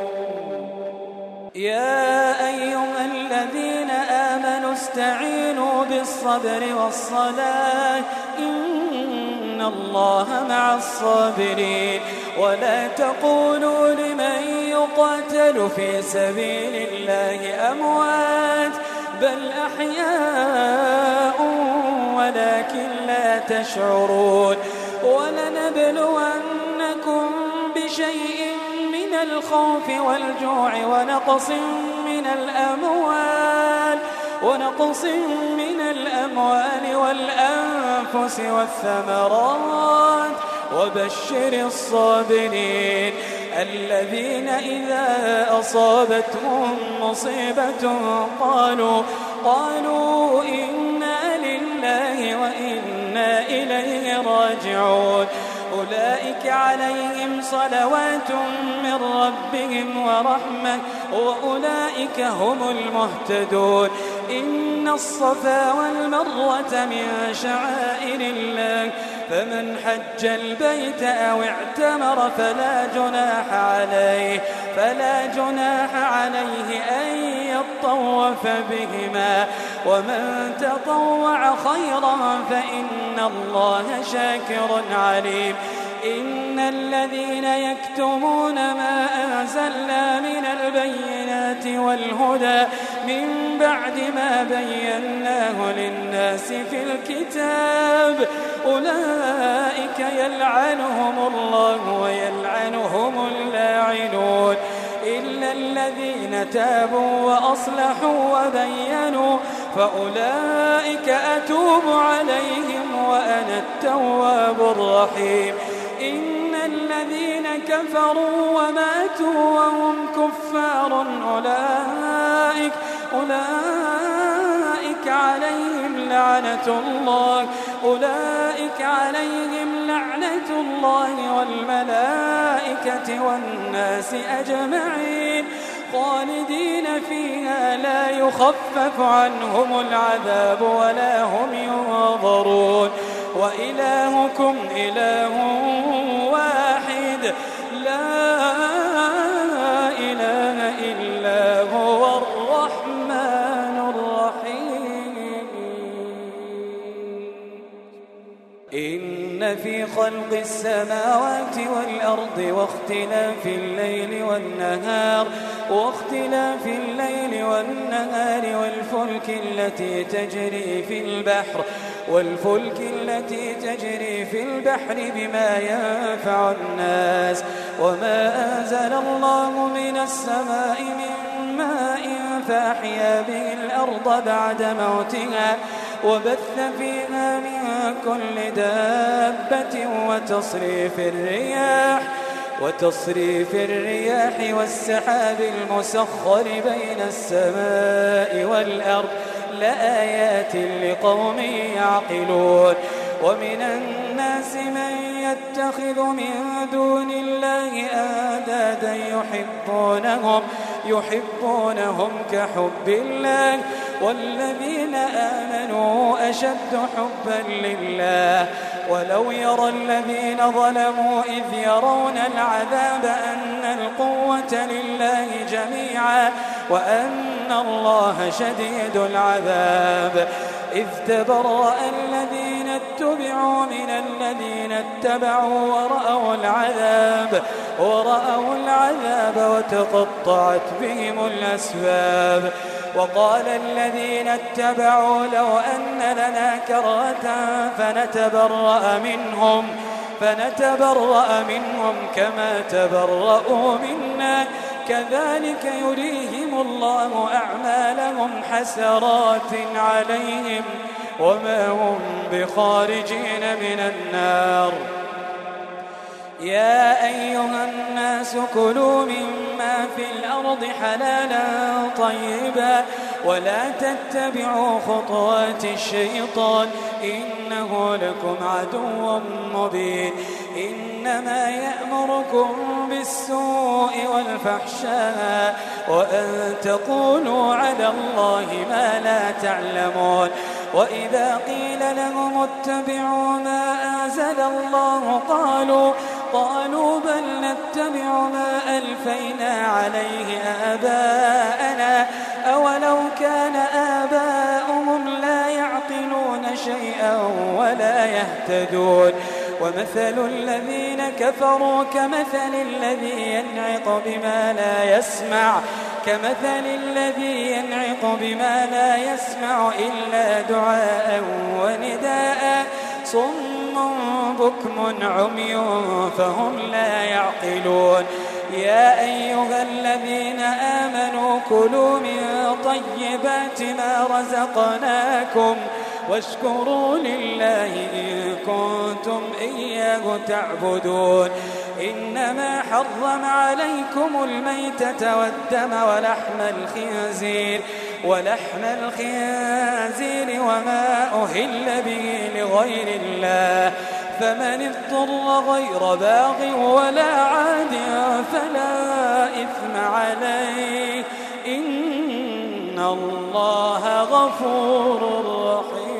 يا أيها الذين آمنوا استعينوا بالصبر والصلاة إن الله مع الصابرين ولا تقولوا لمن يقاتل في سبيل الله أموات بل أحياء ولكن لا تشعرون ولنبلونكم بشيء من الخوف والجوع ونقص من الأموال والأنفس والثمرات وبشر الصابرين الذين إذا أصابتهم مصيبة قالوا إنا لله وإنا إليه راجعون أولئك عليهم صلوات من ربهم ورحمة وأولئك هم المهتدون إن الصفا والمروة من شعائر الله فمن حج البيت أو اعتمر فلا جناح عليه أن يطوف بهما ومن تطوع خيرا فإن الله شاكر عليم إن الذين يكتمون ما أنزلنا من البينات والهدى من بعد ما بيناه للناس في الكتاب أولئك يلعنهم الله ويلعنهم اللاعنون إلا الذين تابوا وأصلحوا وبينوا فأولئك أتوب عليهم وأنا التواب الرحيم إن الذين كفروا وماتوا وهم كفار أولئك عليهم لعنة الله والملائكة والناس أجمعين خالدين فيها لا يخفف عنهم العذاب ولا هم ينظرون وإلهكم إله واحد لا إله إلا هو الرحمن الرحيم إن في خلق السماوات والأرض واختلاف الليل والنهار والفلك التي تجري في البحر بما ينفع الناس وما أنزل الله من السماء من ماء فأحيا به الأرض بعد موتها وبث فيها من كل دابة وتصريف الرياح والسحاب المسخر بين السماء والأرض لآيات لقوم يعقلون ومن الناس من يتخذ من دون الله أندادا يحبونهم كحب الله والذين آمنوا أشد حبا لله. ولو يرى الذين ظلموا إذ يرون العذاب أن القوة لله جميعا وأن الله شديد العذاب. إذ تبرأ الذين اتبعوا من الذين اتبعوا ورأوا العذاب وتقطعت بهم الأسباب. وقال الذين اتبعوا لو أن لنا كرة فنتبرأ منهم كما تبرأوا منا كذلك يريهم الله أعمالهم حسرات عليهم وما هم بخارجين من النار. يا أيها الناس كلوا مما في الأرض حلالا طيبا ولا تتبعوا خطوات الشيطان إنه لكم عدو مبين. إنما يأمركم بالسوء والفحشاء وأن تقولوا على الله ما لا تعلمون. وإذا قيل لهم اتبعوا ما أنزل الله قالوا بل نتبع ما ألفينا عليه آباءنا أولو كان آباؤهم لا يعقلون شيئا ولا يهتدون. ومثل الذين كفروا كمثل الذي ينعق بما لا يسمع إلا دعاء ونداء صم بكم عمي فهم لا يعقلون. يا أيها الذين آمنوا كلوا من طيبات ما رزقناكم واشكروا لله إن كنتم إياه تعبدون. إنما حرم عليكم الميتة والدم ولحم الخنزير وما أهل به لغير الله فمن اضطر غير باغ ولا عاد فلا إثم عليه إن الله غفور رحيم.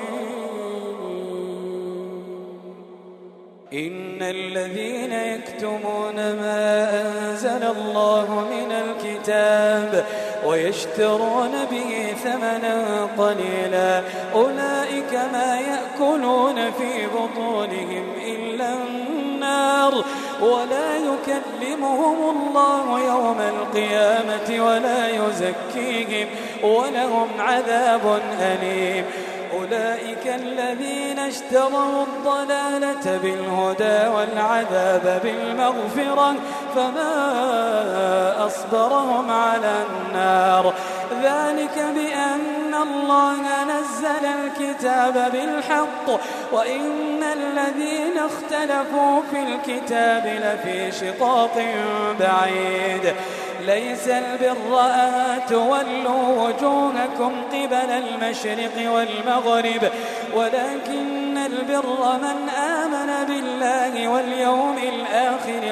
إن الذين يكتمون ما أنزل الله من الكتاب ويشترون به ثمنا قليلا أولئك ما يأكلون في بطونهم إلا النار ولا يكلمهم الله يوم القيامة ولا يزكيهم ولهم عذاب أليم. أولئك الذين اشتروا الضلالة بالهدى والعذاب بالمغفرة فما أصبرهم على النار ذلك بأن الله نزل الكتاب بالحق وإن الذين اختلفوا في الكتاب لفي شقاق بعيد. ليس البر أن تولوا وجوهكم قبل المشرق والمغرب ولكن البر من آمن بالله واليوم الآخر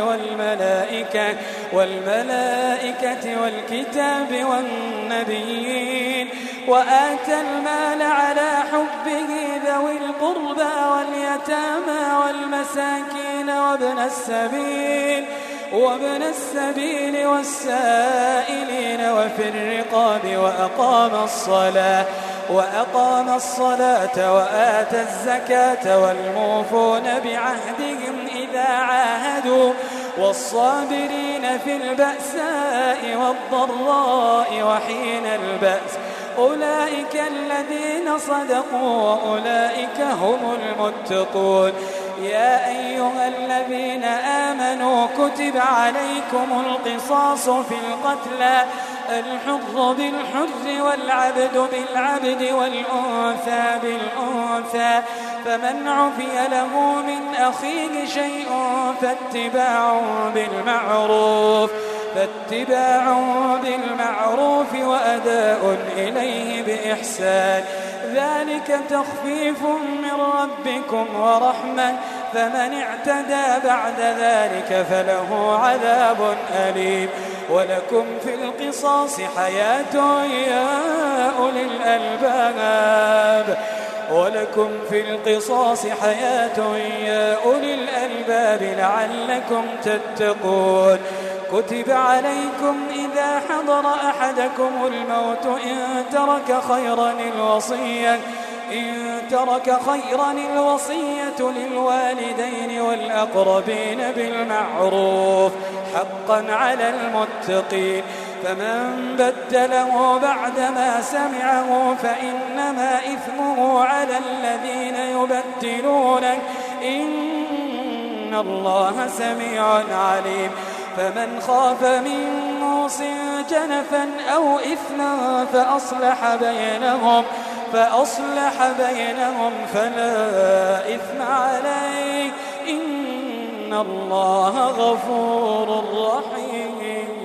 والملائكة والكتاب والنبيين وآتى المال على حبه ذوي القربى واليتامى والمساكين وابن السبيل والسائلين وفي الرقاب وأقام الصلاة وآتى الزكاة والموفون بعهدهم إذا عاهدوا والصابرين في البأساء والضراء وحين البأس أولئك الذين صدقوا وأولئك هم المتقون. يا أيها الذين آمنوا كتب عليكم القصاص في القتلى الحر بالحر والعبد بالعبد والأنثى بالأنثى فمن عفي له من أخيه شيء فاتباع بالمعروف وأداء إليه بإحسان ذلك تخفيف من ربكم ورحمة فمن اعتدى بعد ذلك فله عذاب أليم. ولكم في القصاص حياة يا أولي الألباب ولكم في القصاص حياة يا أولي الألباب لعلكم تتقون كتب عليكم إذا حضر أحدكم الموت إن ترك خيرا الوصية للوالدين والأقربين بالمعروف حقا على المتقين فمن بدله بعدما سمعه فإنما إثمه على الذين يبدلونه إن الله سميع عليم فمن خاف من موص جنفا أو إثما فأصلح بينهم فلا إثم عليه إن الله غفور رحيم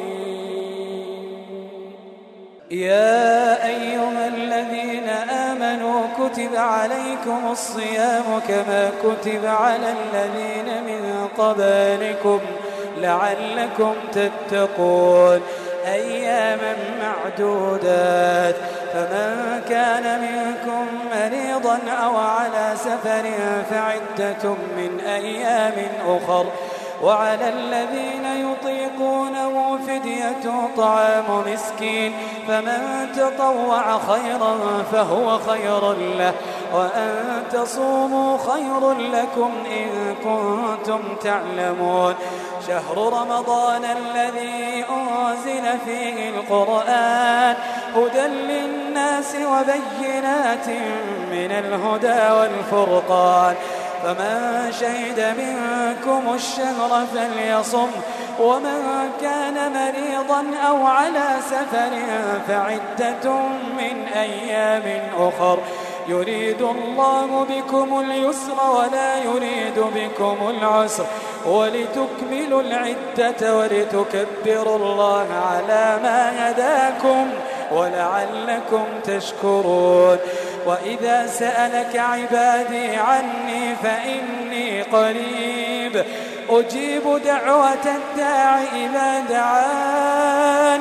يا أيها الذين آمنوا كتب عليكم الصيام كما كتب على الذين من قبلكم لعلكم تتقون أياما معدودات فمن كان منكم مريضا أو على سفر فعدة من أيام أخر وعلى الذين يطيقونه فدية طعام مسكين فمن تطوع خيرا فهو خير له وأن تصوموا خير لكم إن كنتم تعلمون شهر رمضان الذي أنزل فيه القرآن هدى للناس وبينات من الهدى والفرقان فمن شهد منكم الشهر فليصم ومن كان مريضا أو على سفر فعدة من أيام أخر يريد الله بكم اليسر ولا يريد بكم العسر ولتكملوا العدة ولتكبروا الله على ما هداكم ولعلكم تشكرون وإذا سألك عبادي عني فإني قريب أجيب دعوة الداع إذا دعان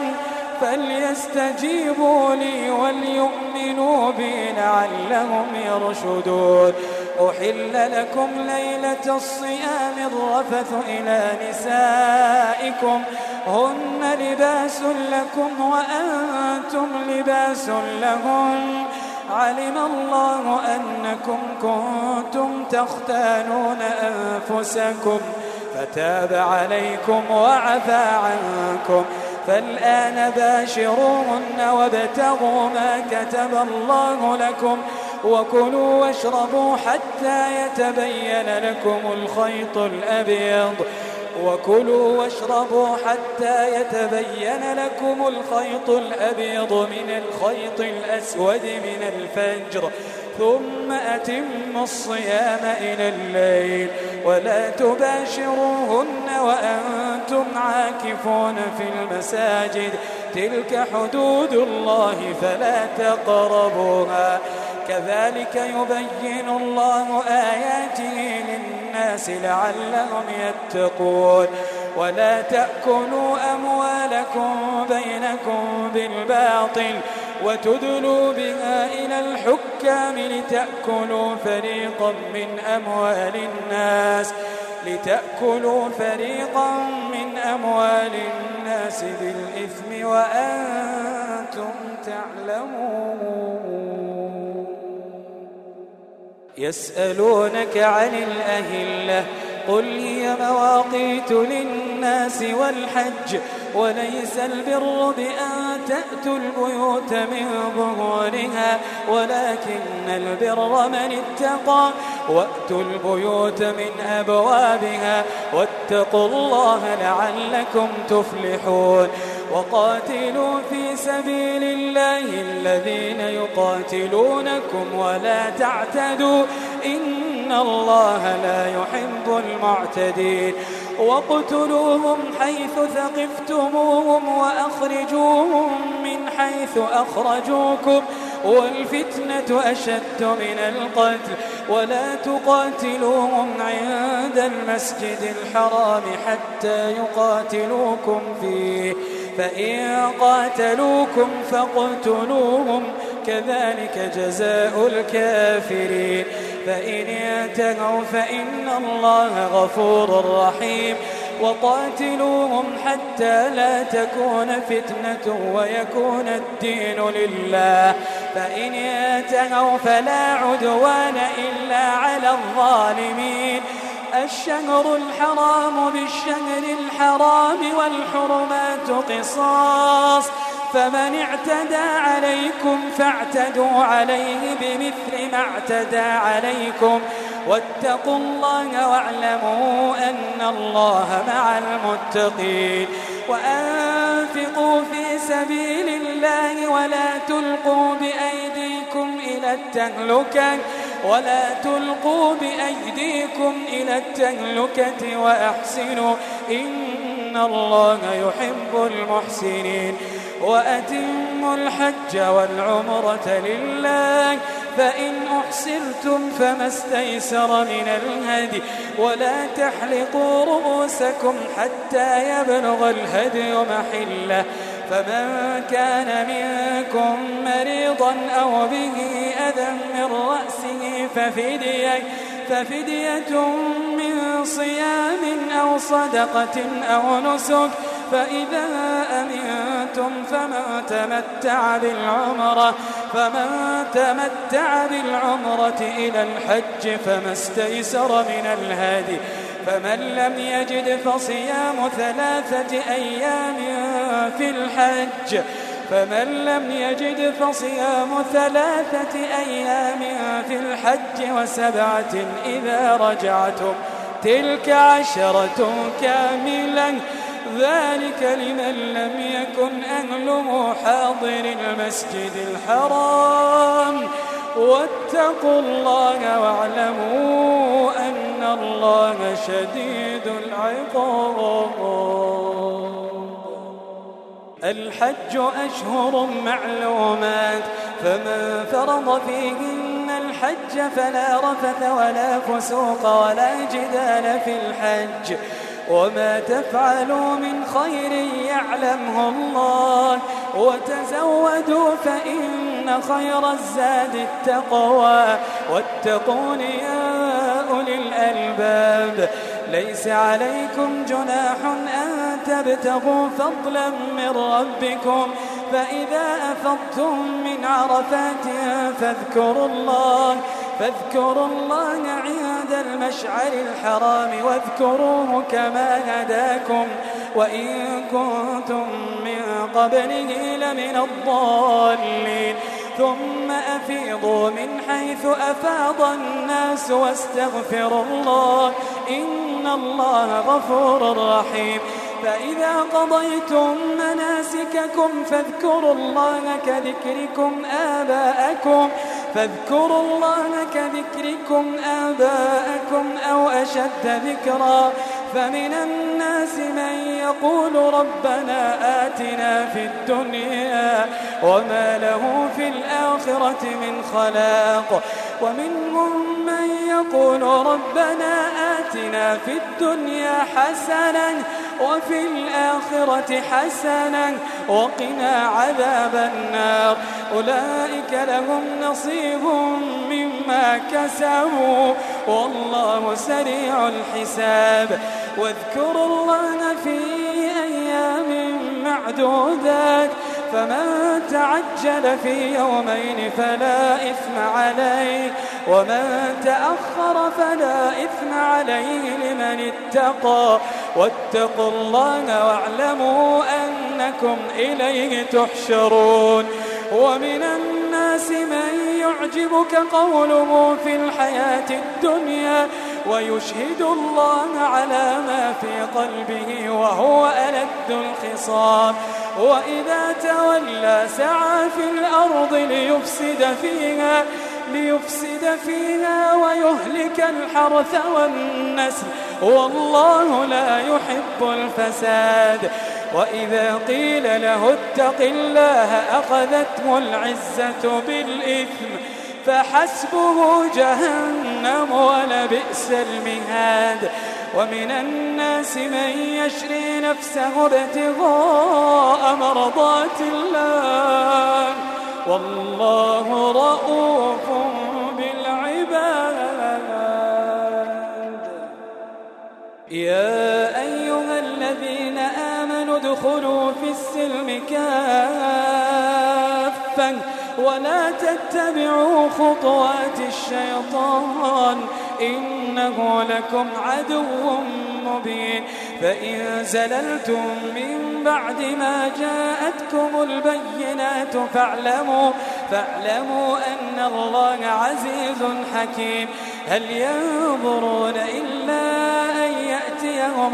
فليستجيبوا لي وليؤمنوا بي لعلهم يرشدون أحل لكم ليلة الصيام الرفث إلى نسائكم هن لباس لكم وأنتم لباس لهن علم الله أنكم كنتم تختانون أنفسكم فتاب عليكم وعفى عنكم فالآن باشروهن وابتغوا ما كتب الله لكم وكلوا واشربوا حتى يتبين لكم الخيط الأبيض من الخيط الأسود من الفجر ثم أتموا الصيام إلى الليل ولا تباشروهن وأنتم عاكفون في المساجد تلك حدود الله فلا تقربوها كذلك يبين الله آياته للناس لعلهم يتقون ولا تأكلوا أموالكم بينكم بالباطل وتدلوا بها إلى الحكام لتأكلوا فريقا من أموال الناس بالإثم وأنتم تعلمون يسألونك عن الأهلة قل هي مواقيت للناس والحج وليس البر بأن تأتوا البيوت من ظهورها ولكن البر من اتقى وأتوا البيوت من أبوابها واتقوا الله لعلكم تفلحون وقاتلوا في سبيل الله الذين يقاتلونكم ولا تعتدوا إن الله لا يحب المعتدين واقتلوهم حيث ثقفتموهم وأخرجوهم من حيث أخرجوكم والفتنة أشد من القتل ولا تقاتلوهم عند المسجد الحرام حتى يقاتلوكم فيه فإن قاتلوكم فاقتلوهم كذلك جزاء الكافرين فإن انتهوا فإن الله غفور رحيم وقاتلوهم حتى لا تكون فتنة ويكون الدين لله فإن انتهوا فلا عدوان إلا على الظالمين الشهر الحرام بالشهر الحرام والحرمات قصاص فمن اعتدى عليكم فاعتدوا عليه بمثل ما اعتدى عليكم واتقوا الله واعلموا أن الله مع المتقين وأنفقوا في سبيل الله ولا تلقوا بأيديكم إلى التهلكة وأحسنوا إن الله يحب المحسنين وأتموا الحج والعمرة لله فإن أحسرتم فما استيسر من الهدي ولا تحلقوا رؤوسكم حتى يبلغ الهدي محله فمن كان منكم مريضا أو به أذى من رأسه ففدية من صيام أو صدقة أو نسك فإذا أمنتم فمن تمتع بالعمرة إلى الحج فما استيسر من الهدي فمن لم يجد فصيام 3 أيام في الحج و7 إذا رجعتم تلك 10 كاملة ذلك لمن لم يكن أهله حاضر المسجد الحرام واتقوا الله واعلموا أن الله شديد العقاب الحج أشهر معلومات فمن فرض فيهن الحج فلا رفث ولا فسوق ولا جدال في الحج وما تفعلوا من خير يعلمه الله وتزودوا فإن خير الزاد التقوى واتقون يا أولي الألباب ليس عليكم جناح أن تبتغوا فضلا من ربكم فإذا أفضتم من عرفات فاذكروا الله عند المشعر الحرام واذكروه كما هداكم وإن كنتم من قبله لمن الضالين ثم أفيضوا من حيث أفاض الناس واستغفروا الله إن الله غفور رحيم فإذا قضيتم مناسككم فاذكروا الله كذكركم آباءكم أو أشد ذكرا فمن الناس من يقول ربنا آتنا في الدنيا وما له في الآخرة من خلاق ومنهم من يقول ربنا آتنا في الدنيا حسنة وفي الآخرة حسنة وقنا عذاب النار أولئك لهم نصيب مما كسبوا والله سريع الحساب واذكروا الله في أيام معدودات فمن تعجل في يومين فلا إثم عليه ومن تأخر فلا إثم عليه لمن اتقى واتقوا الله واعلموا أنكم إليه تحشرون ومن الناس من يعجبك قوله في الحياة الدنيا ويشهد الله على ما في قلبه وهو ألد الخصام وإذا تولى سعى في الأرض ليفسد فيها ويهلك الحرث والنسل والله لا يحب الفساد وإذا قيل له اتق الله أخذته العزة بالإثم فحسبه جهنم ولبئس المهاد ومن الناس من يشري نفسه ابتغاء مرضات الله والله رؤوف بالعباد. يا أيها الذين آمنوا ادخلوا في السلم كافة ولا تتبعوا خطوات الشيطان إنه لكم عدو مبين. فإن زللتم من بعد ما جاءتكم البينات فاعلموا أن الله عزيز حكيم. هل ينظرون إلا أن يأتيهم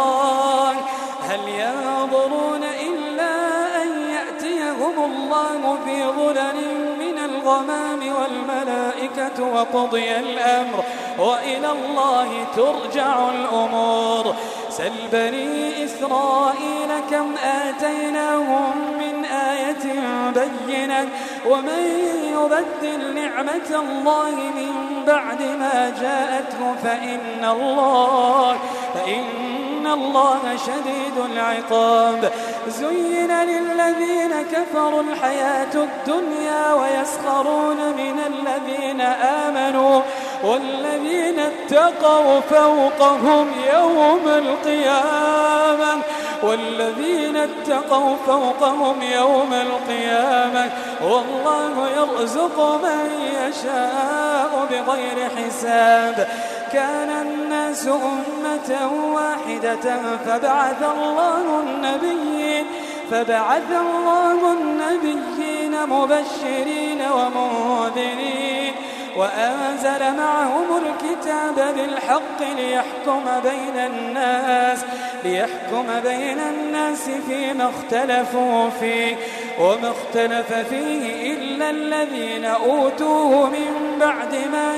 الله في ظلل من الغمام والملائكة وقضي الأمر وإلى الله ترجع الأمور. سل بني إسرائيل كم آتيناهم من آية بينة ومن يبدل نعمة الله من بعد ما جاءته فإن الله شديد العقاب. زين للذين كفروا الحياة الدنيا ويسخرون من الذين آمنوا والذين اتقوا فوقهم يوم القيامة والله يرزق من يشاء بغير حساب. كان الناس أمة واحدة فبعث الله النبيين مبشرين ومنذرين وأنزل معهم الكتاب بالحق ليحكم بين الناس فيما اختلفوا فيه وما اختلف فيه إلا الذين أوتوه من بعد ما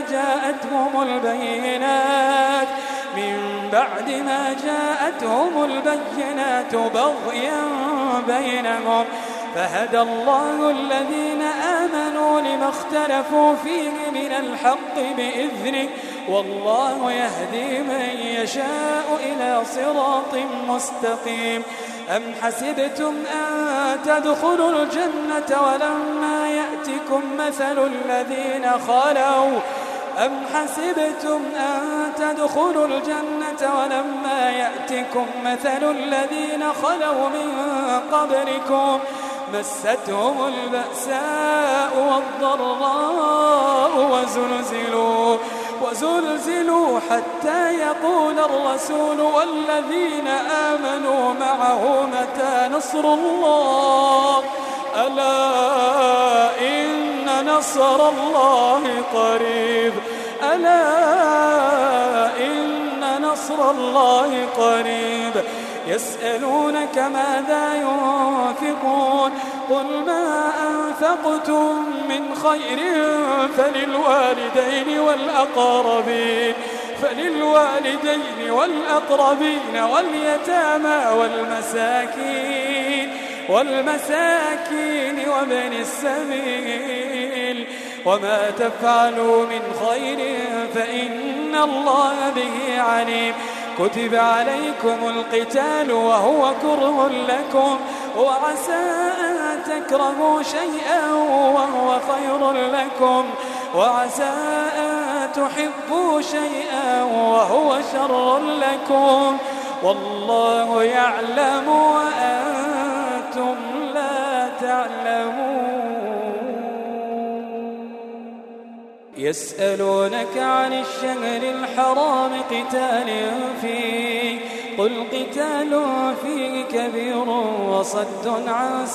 جاءتهم البينات بغيا بينهم فهدى الله الذين آمنوا لما اختلفوا فيه من الحق بإذنه والله يهدي من يشاء إلى صراط مستقيم. أم حسبتم أن تدخلوا الجنة ولما يأتكم مثل الذين خلوا من قبلكم مستهم البأساء والضراء وزلزلوا حتى يقول الرسول والذين آمنوا معه متى نصر الله ألا إن نصر الله قريب. يسألونك ماذا ينفقون قل ما أنفقتم من خير فللوالدين والأقربين واليتامى والمساكين وابن السبيل وما تفعلوا من خير فإن الله به عليم. كتب عليكم القتال وهو كره لكم وعسى أن تكرهوا شيئا وهو خير لكم وعسى أن تحبوا شيئا وهو شر لكم والله يعلم وأنتم لا تعلمون. يسألونك عن الشهر الحرام قتال فيه قل قتال فيه كبير وصد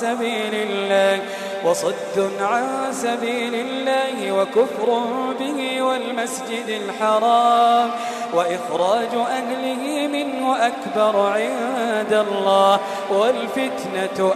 عن سبيل الله وكفر به والمسجد الحرام وإخراج أهله منه أكبر عند الله والفتنة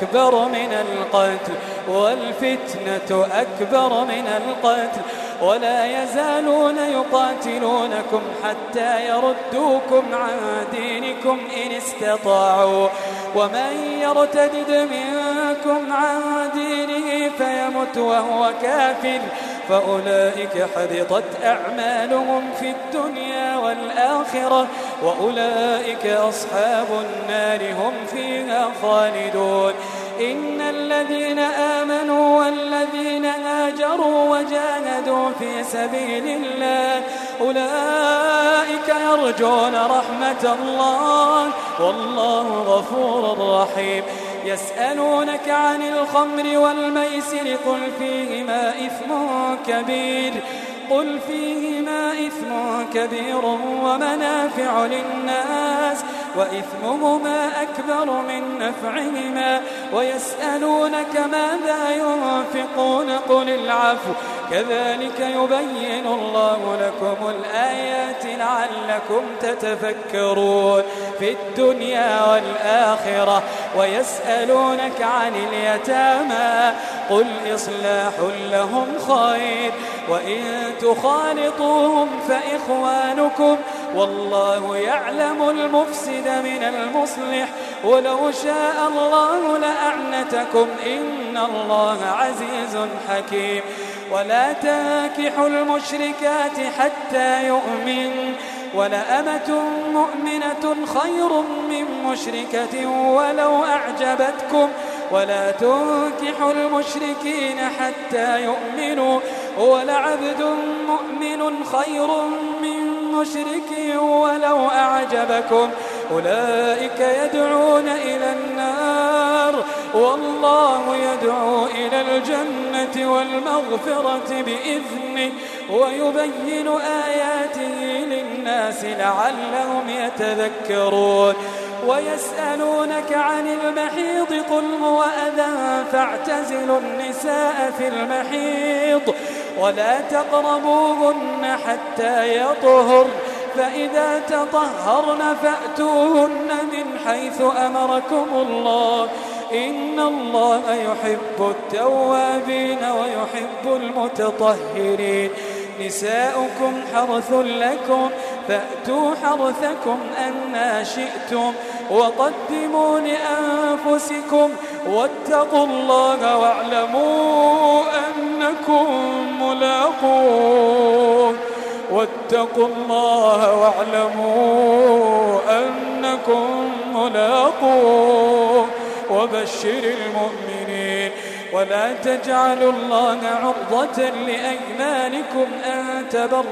أكبر من القتل ولا يزالون يقاتلونكم حتى يردوكم عن دينكم إن استطاعوا ومن يرتد منكم عن دينه فيمت وهو كافر فأولئك حبطت أعمالهم في الدنيا والآخرة وأولئك أصحاب النار هم فيها خالدون. إن الذين آمنوا والذين هاجروا وجاهدوا في سبيل الله أولئك يرجون رحمة الله والله غفور رحيم. يسألونك عن الخمر والميسر قل فيهما إثم كبير ومنافع للناس وإثمهما أكبر من نفعهما ويسألونك ماذا ينفقون قل العفو كذلك يبين الله لكم الآيات لعلكم تتفكرون في الدنيا والآخرة. ويسألونك عن اليتامى قل إصلاح لهم خير وإن تخالطوهم فإخوانكم والله يعلم المفسد من المصلح ولو شاء الله لأعنتكم إن الله عزيز حكيم. ولا تنكحوا المشركات حتى يؤمن ولأمة مؤمنة خير من مشركة ولو أعجبتكم ولا تنكحوا المشركين حتى يؤمنوا ولعبد مؤمن خير من مشرك ولو أعجبكم أولئك يدعون إلى النار والله يدعو إلى الجنة والمغفرة بإذنه ويبين آياته للناس لعلهم يتذكرون. ويسألونك عن المحيض قل هو أذى فاعتزلوا النساء في المحيض ولا تقربوهن حتى يطهرن فإذا تطهرن فأتوهن من حيث أمركم الله إن الله يحب التوابين ويحب المتطهرين. نساؤكم حرث لكم فأتوا حرثكم أنى شئتم وقدموا لأنفسكم واتقوا الله واعلموا أنكم ملاقوه وبشر المؤمنين. ولا تجعلوا الله عرضة لأيمانكم أن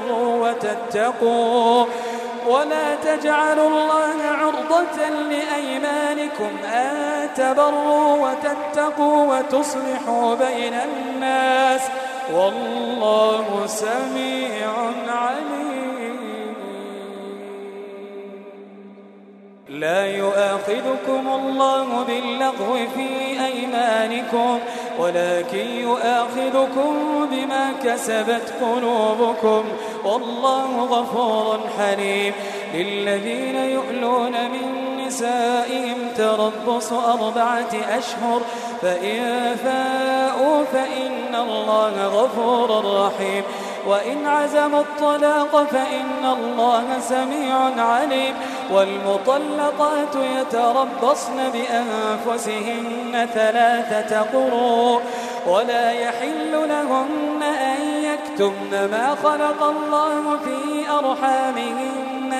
تبروا وتتقوا وتصلحوا بين الناس والله سميع عليم. لا يؤاخذكم الله باللغو في أيمانكم ولكن يؤاخذكم بما كسبت قلوبكم والله غفور حليم. للذين يؤلون من نسائهم تربص 4 أشهر فإن فاءوا فإن الله غفور رحيم. وإن عزموا الطلاق فإن الله سميع عليم. والمطلقات يتربصن بأنفسهن 3 قروء ولا يحل لهن أن يكتمن ما خلق الله في أرحامهن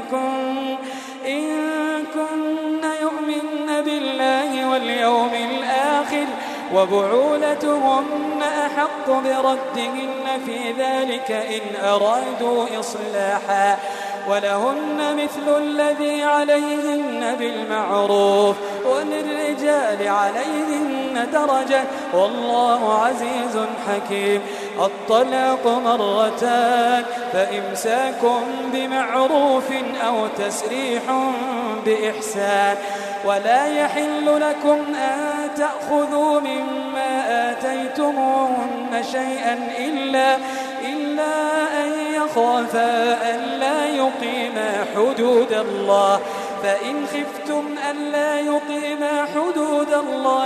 إن كن يؤمن بالله واليوم الآخر وبعولتهن أحق بردهن في ذلك إن أرادوا إصلاحا ولهن مثل الذي عليهن بالمعروف وللرجال عليهن درجة والله عزيز حكيم. الطلاق 2 فإمساك بمعروف أو تسريح بإحسان. ولا يحل لكم أن تأخذوا مما آتيتموهن شيئا إلا أن يخافا ألا يقيما حدود الله فإن خفتم ألا يقيما حدود الله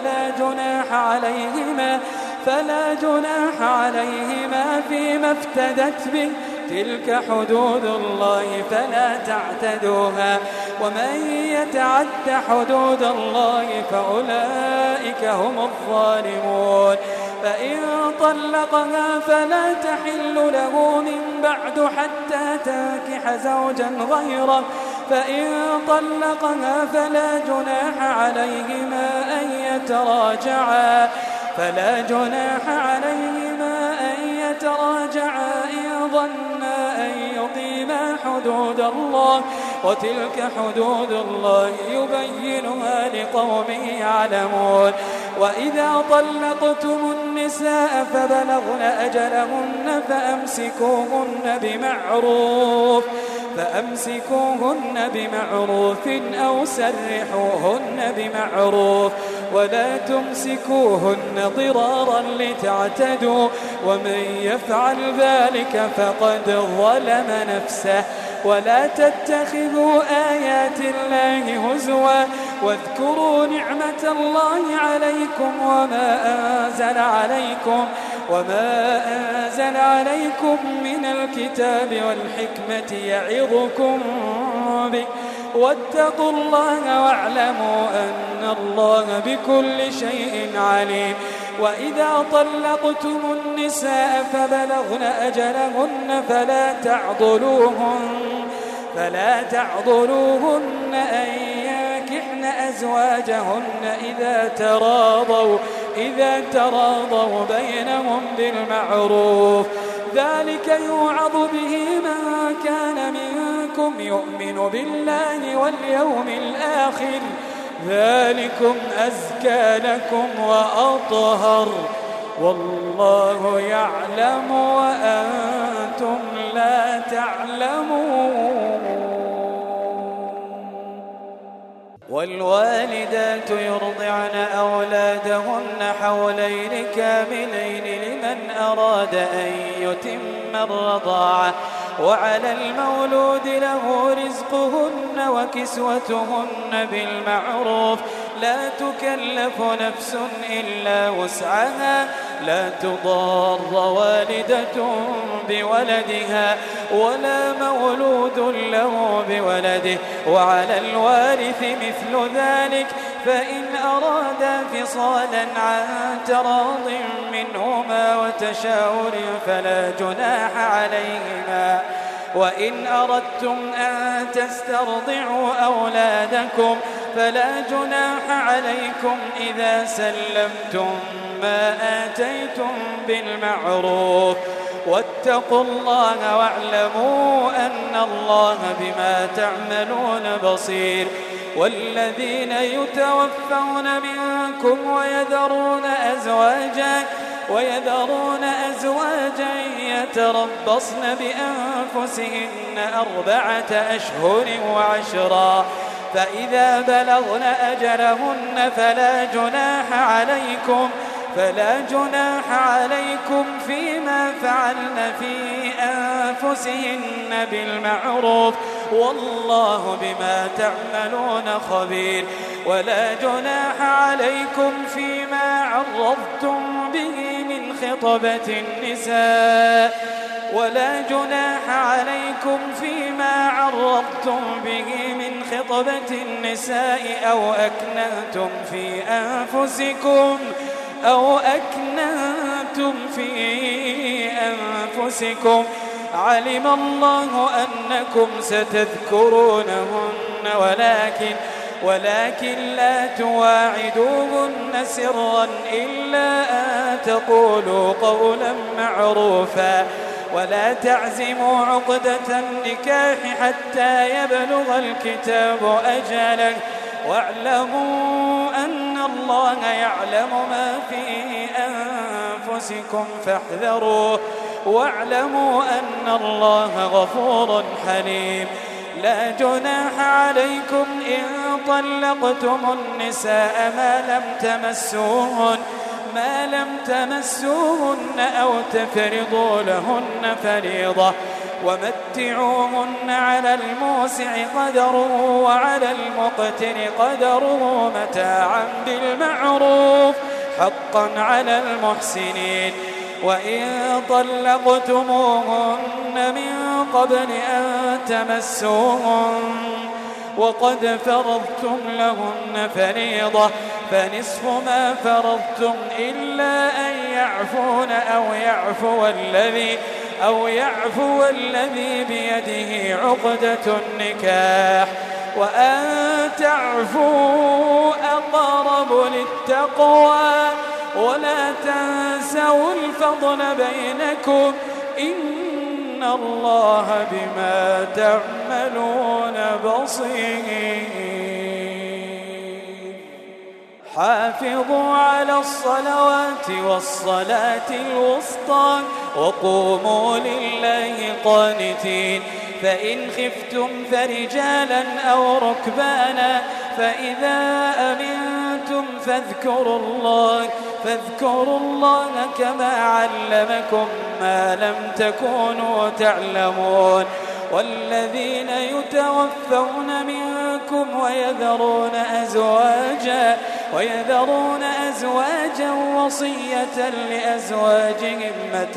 فلا جناح عليهما فيما افتدت به تلك حدود الله فلا تعتدوها ومن يتعد حدود الله فأولئك هم الظالمون. فإن طلقها فلا تحل له من بعد حتى تنكح زوجا غيره، فإن طلقها فلا جناح عليهما أن يتراجعا إن ظنا أن يقيما حدود الله، وتلك حدود الله يبينها لقوم يعلمون. وإذا طلقتم النساء فبلغن أجلهن فأمسكوهن بمعروف أو سرحوهن بمعروف، ولا تمسكوهن ضرارا لتعتدوا، ومن يفعل ذلك فقد ظلم نفسه. ولا تتخذوا آيات الله هزوا واذكروا نعمة الله عليكم وما أنزل عليكم من الكتاب والحكمة يعظكم به، واتقوا الله واعلموا أن الله بكل شيء عليم. وإذا طلقتم النساء فبلغن أجلهن فلا تعضلوهن أن ينكحن أزواجهن إذا تراضوا بينهم بالمعروف، ذلك يوعظ به من كان منكم يؤمن بالله واليوم الآخر، ذلكم أزكى لكم وأطهر، والله يعلم وأنتم لا تعلمون. والوالدات يرضعن أولادهن حولين كاملين لمن أراد أن يتم الرضاعة، وعلى المولود له رزقهن وكسوتهن بالمعروف، لا تكلف نفس إلا وسعها، لا تضار والدة بولدها ولا مولود له بولده، وعلى الوارث مثل ذلك، فإن أرادا فصالا عن تراض منهما وتشاور فلا جناح عليهما. وإن أردتم أن تسترضعوا أولادكم فلا جناح عليكم إذا سلمتم ما آتيتم بالمعروف، واتقوا الله واعلموا أن الله بما تعملون بصير. والذين يتوفون منكم ويذرون أزواجا يتربصن بأنفسهن 4 أشهر و10، فإذا بلغن أجلهن فلا جناح عليكم فيما فعلن في أنفسهن بالمعروف، والله بما تعملون خبير. ولا جناح عليكم فيما عرضتم به من خطبة النساء أو أكننتم في أنفسكم، علم الله أنكم ستذكرونهن ولكن لا تواعدوهن سرا إلا أن تقولوا قولا معروفا، ولا تعزموا عقدة النكاح حتى يبلغ الكتاب أجله، واعلموا أن الله يعلم ما في أنفسكم فاحذروه، واعلموا أن الله غفور حليم. لا جناح عليكم إن طلقتم النساء ما لم تمسوهن أو تفرضوا لهن فريضة، ومتعوهن على الموسع قدره وعلى المقتر قدره متاعا بالمعروف حقا على المحسنين. وإن طلقتموهن من قبل أن تمسوهن وقد فرضتم لهن فريضة فنصف ما فرضتم إلا أن يعفون أو يعفو الذي بيده عقدة النكاح وأن تعفوا أقرب للتقوى ولا تنسوا الفضل بينكم إن الله بما تعملون بصير. حافظوا على الصلوات والصلاة الوسطى وقوموا لله قانتين فإن خفتم فرجالا أو ركبانا فإذا أمنتم فاذكروا الله كما علمكم ما لم تكونوا تعلمون. والذين يتوفون منكم ويذرون أزواجا وصية لأزواجهم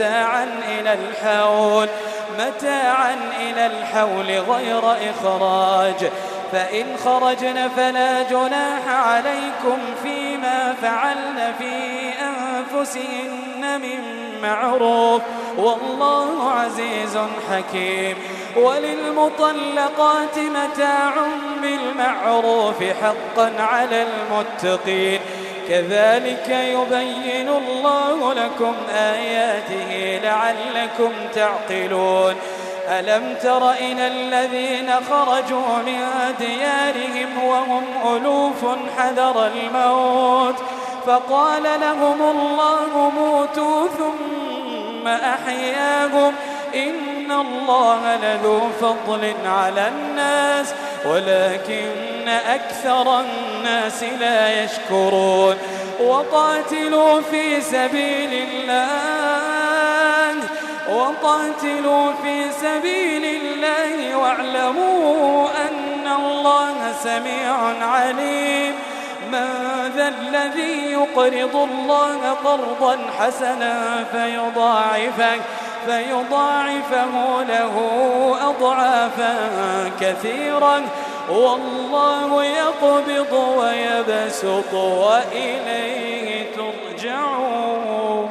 متاعا إلى الحول غير إخراج فإن خرجن فلا جناح عليكم فيما فعلن في أنفسهن من معروف والله عزيز حكيم. وللمطلقات متاع بالمعروف حقا على المتقين كذلك يبين الله لكم آياته لعلكم تعقلون. ألم تر إلى الذين خرجوا من ديارهم وهم ألوف حذر الموت فقال لهم الله موتوا ثم أحياهم إن الله لذو فضل على الناس ولكن أكثر الناس لا يشكرون. وقاتلوا في سبيل الله واعلموا أن الله سميع عليم. من ذا الذي يقرض الله قرضا حسنا فيضاعفه له أضعافا كثيرا والله يقبض ويبسط وإليه ترجعون.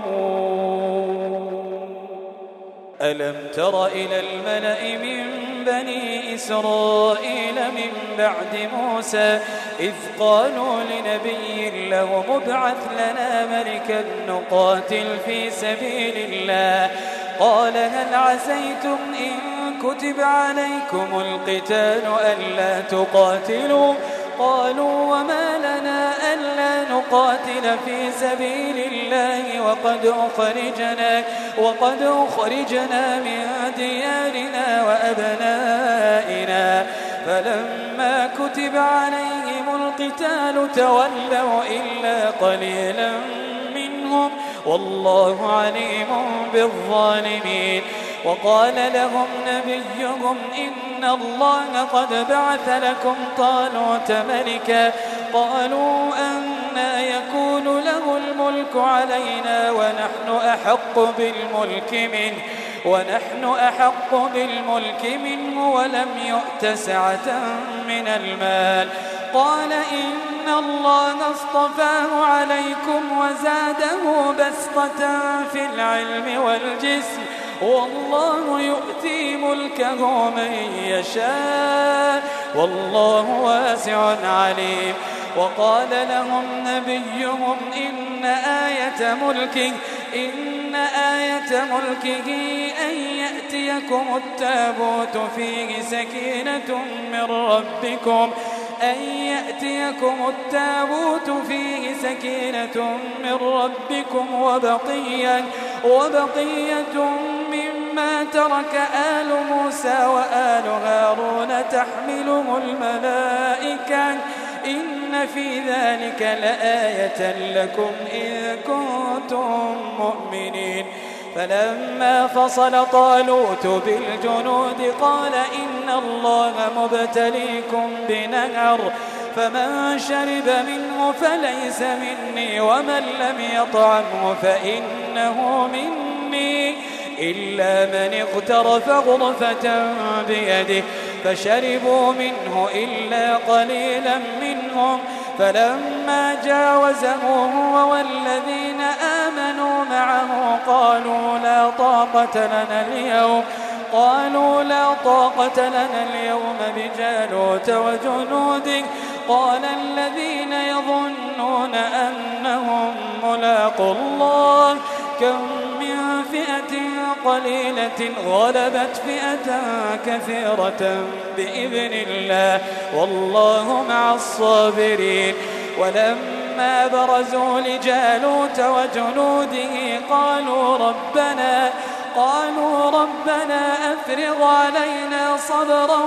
ألم تر إلى الملأ من بني إسرائيل من بعد موسى إذ قالوا لنبي له ابعث لنا ملكا نقاتل في سبيل الله قال هل عسيتم إن كتب عليكم القتال ألا تقاتلوا قالوا وما لنا ألا نقاتل في سبيل الله وقد أخرجنا من ديارنا وأبنائنا فلما كتب عليهم القتال تولوا إلا قليلا منهم والله عليم بالظالمين. وقال لهم نبيهم إن الله قد بعث لكم طالوت ملكا قالوا أنى يكون له الملك علينا ونحن أحق بالملك منه ولم يؤت سعة من المال قال إن الله اصطفاه عليكم وزاده بسطة في العلم والجسم والله يؤتي ملكه من يشاء والله واسع عليم. وقال لهم نبيهم إن آية ملكه أن يأتيكم التابوت فيه سكينة من ربكم وبقية مما ترك آل موسى وآل هارون تحمله الملائكة إن في ذلك لآية لكم إن كنتم مؤمنين. فلما فصل طالوت بالجنود قال إن الله مبتليكم بنهر فمن شرب منه فليس مني ومن لم يطعمه فإنه مني إلا من اغترف غرفة بيده فشربوا منه إلا قليلا منهم. فلما جاوزه هو والذين آمنوا معه قالوا لا طاقة لنا اليوم بجالوت وجنوده. قال الذين يظنون أنهم ملاقو الله كم من فئة قليلة غلبت فئة كثيرة بإذن الله والله مع الصابرين. ولما برزوا لجالوت وجنوده قالوا ربنا أفرغ علينا صبرا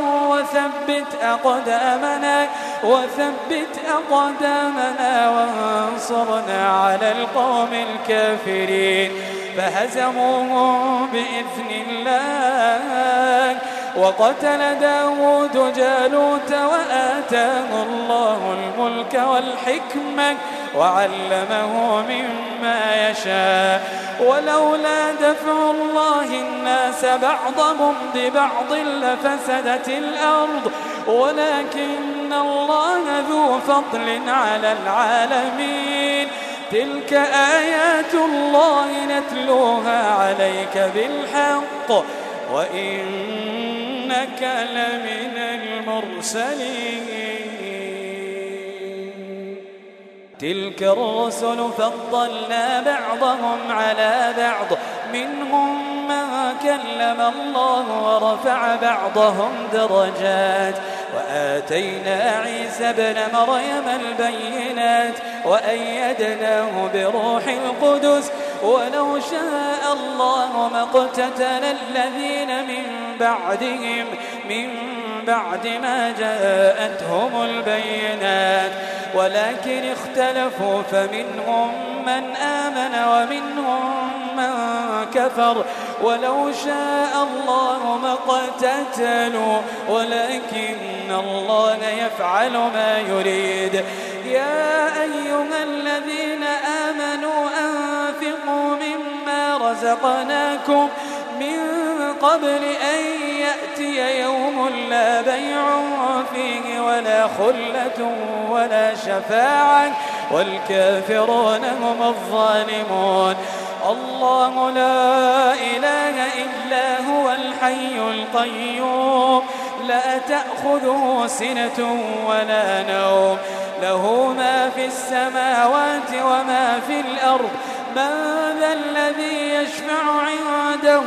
وثبت أقدامنا وانصرنا على القوم الكافرين. فهزموهم بإذن الله وقتل داود جالوت وآتاه الله الملك والحكمة وعلمه مما يشاء. ولولا دفع الله الناس بعضهم ببعض لفسدت الأرض ولكن الله ذو فضل على العالمين. تلك آيات الله نتلوها عليك بالحق وإنك لمن المرسلين. تلك الرسل فضلنا بعضهم على بعض منهم من كلم الله ورفع بعضهم درجات. وآتينا عيسى ابن مريم البينات وأيدناه بروح القدس. ولو شاء الله ما اقتتل الذين من بعدهم من بعد ما جاءتهم البينات ولكن اختلفوا فمنهم من آمن ومنهم من كفر. ولو شاء الله ما اقتتلوا ولكن الله يفعل ما يريد. يا أيها الذين آمنوا أنفقوا مما رزقناكم من قبل أن يأتي يوم لا بيع فيه ولا خلة ولا شفاعة والكافرون هم الظالمون. الله لا إله إلا هو الحي القيوم لا تأخذه سنة ولا نوم له ما في السماوات وما في الأرض. من ذا الذي يشفع عنده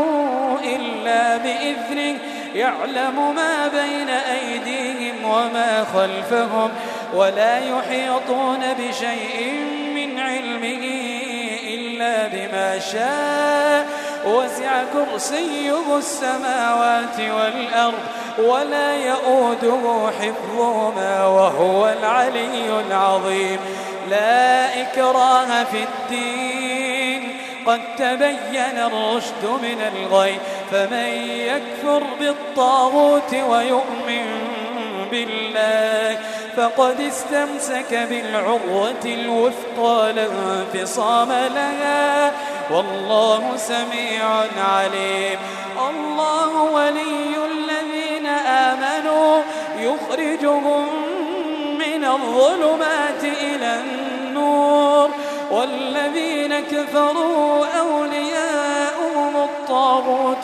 إلا بإذنه يعلم ما بين أيديهم وما خلفهم ولا يحيطون بشيء من علمه إلا بما شاء. وسع كرسيه السماوات والأرض ولا يؤوده حفظهما وهو العلي العظيم. لا إكراه في الدين قد تبين الرشد من الغي. فمن يكفر بالطاغوت ويؤمن بالله فقد استمسك بالعروة الوثقى لا انفصام لها والله سميع عليم. الله ولي الذين آمنوا يخرجهم من الظلمات إلى النور والذين كفروا أولياؤهم الطاغوت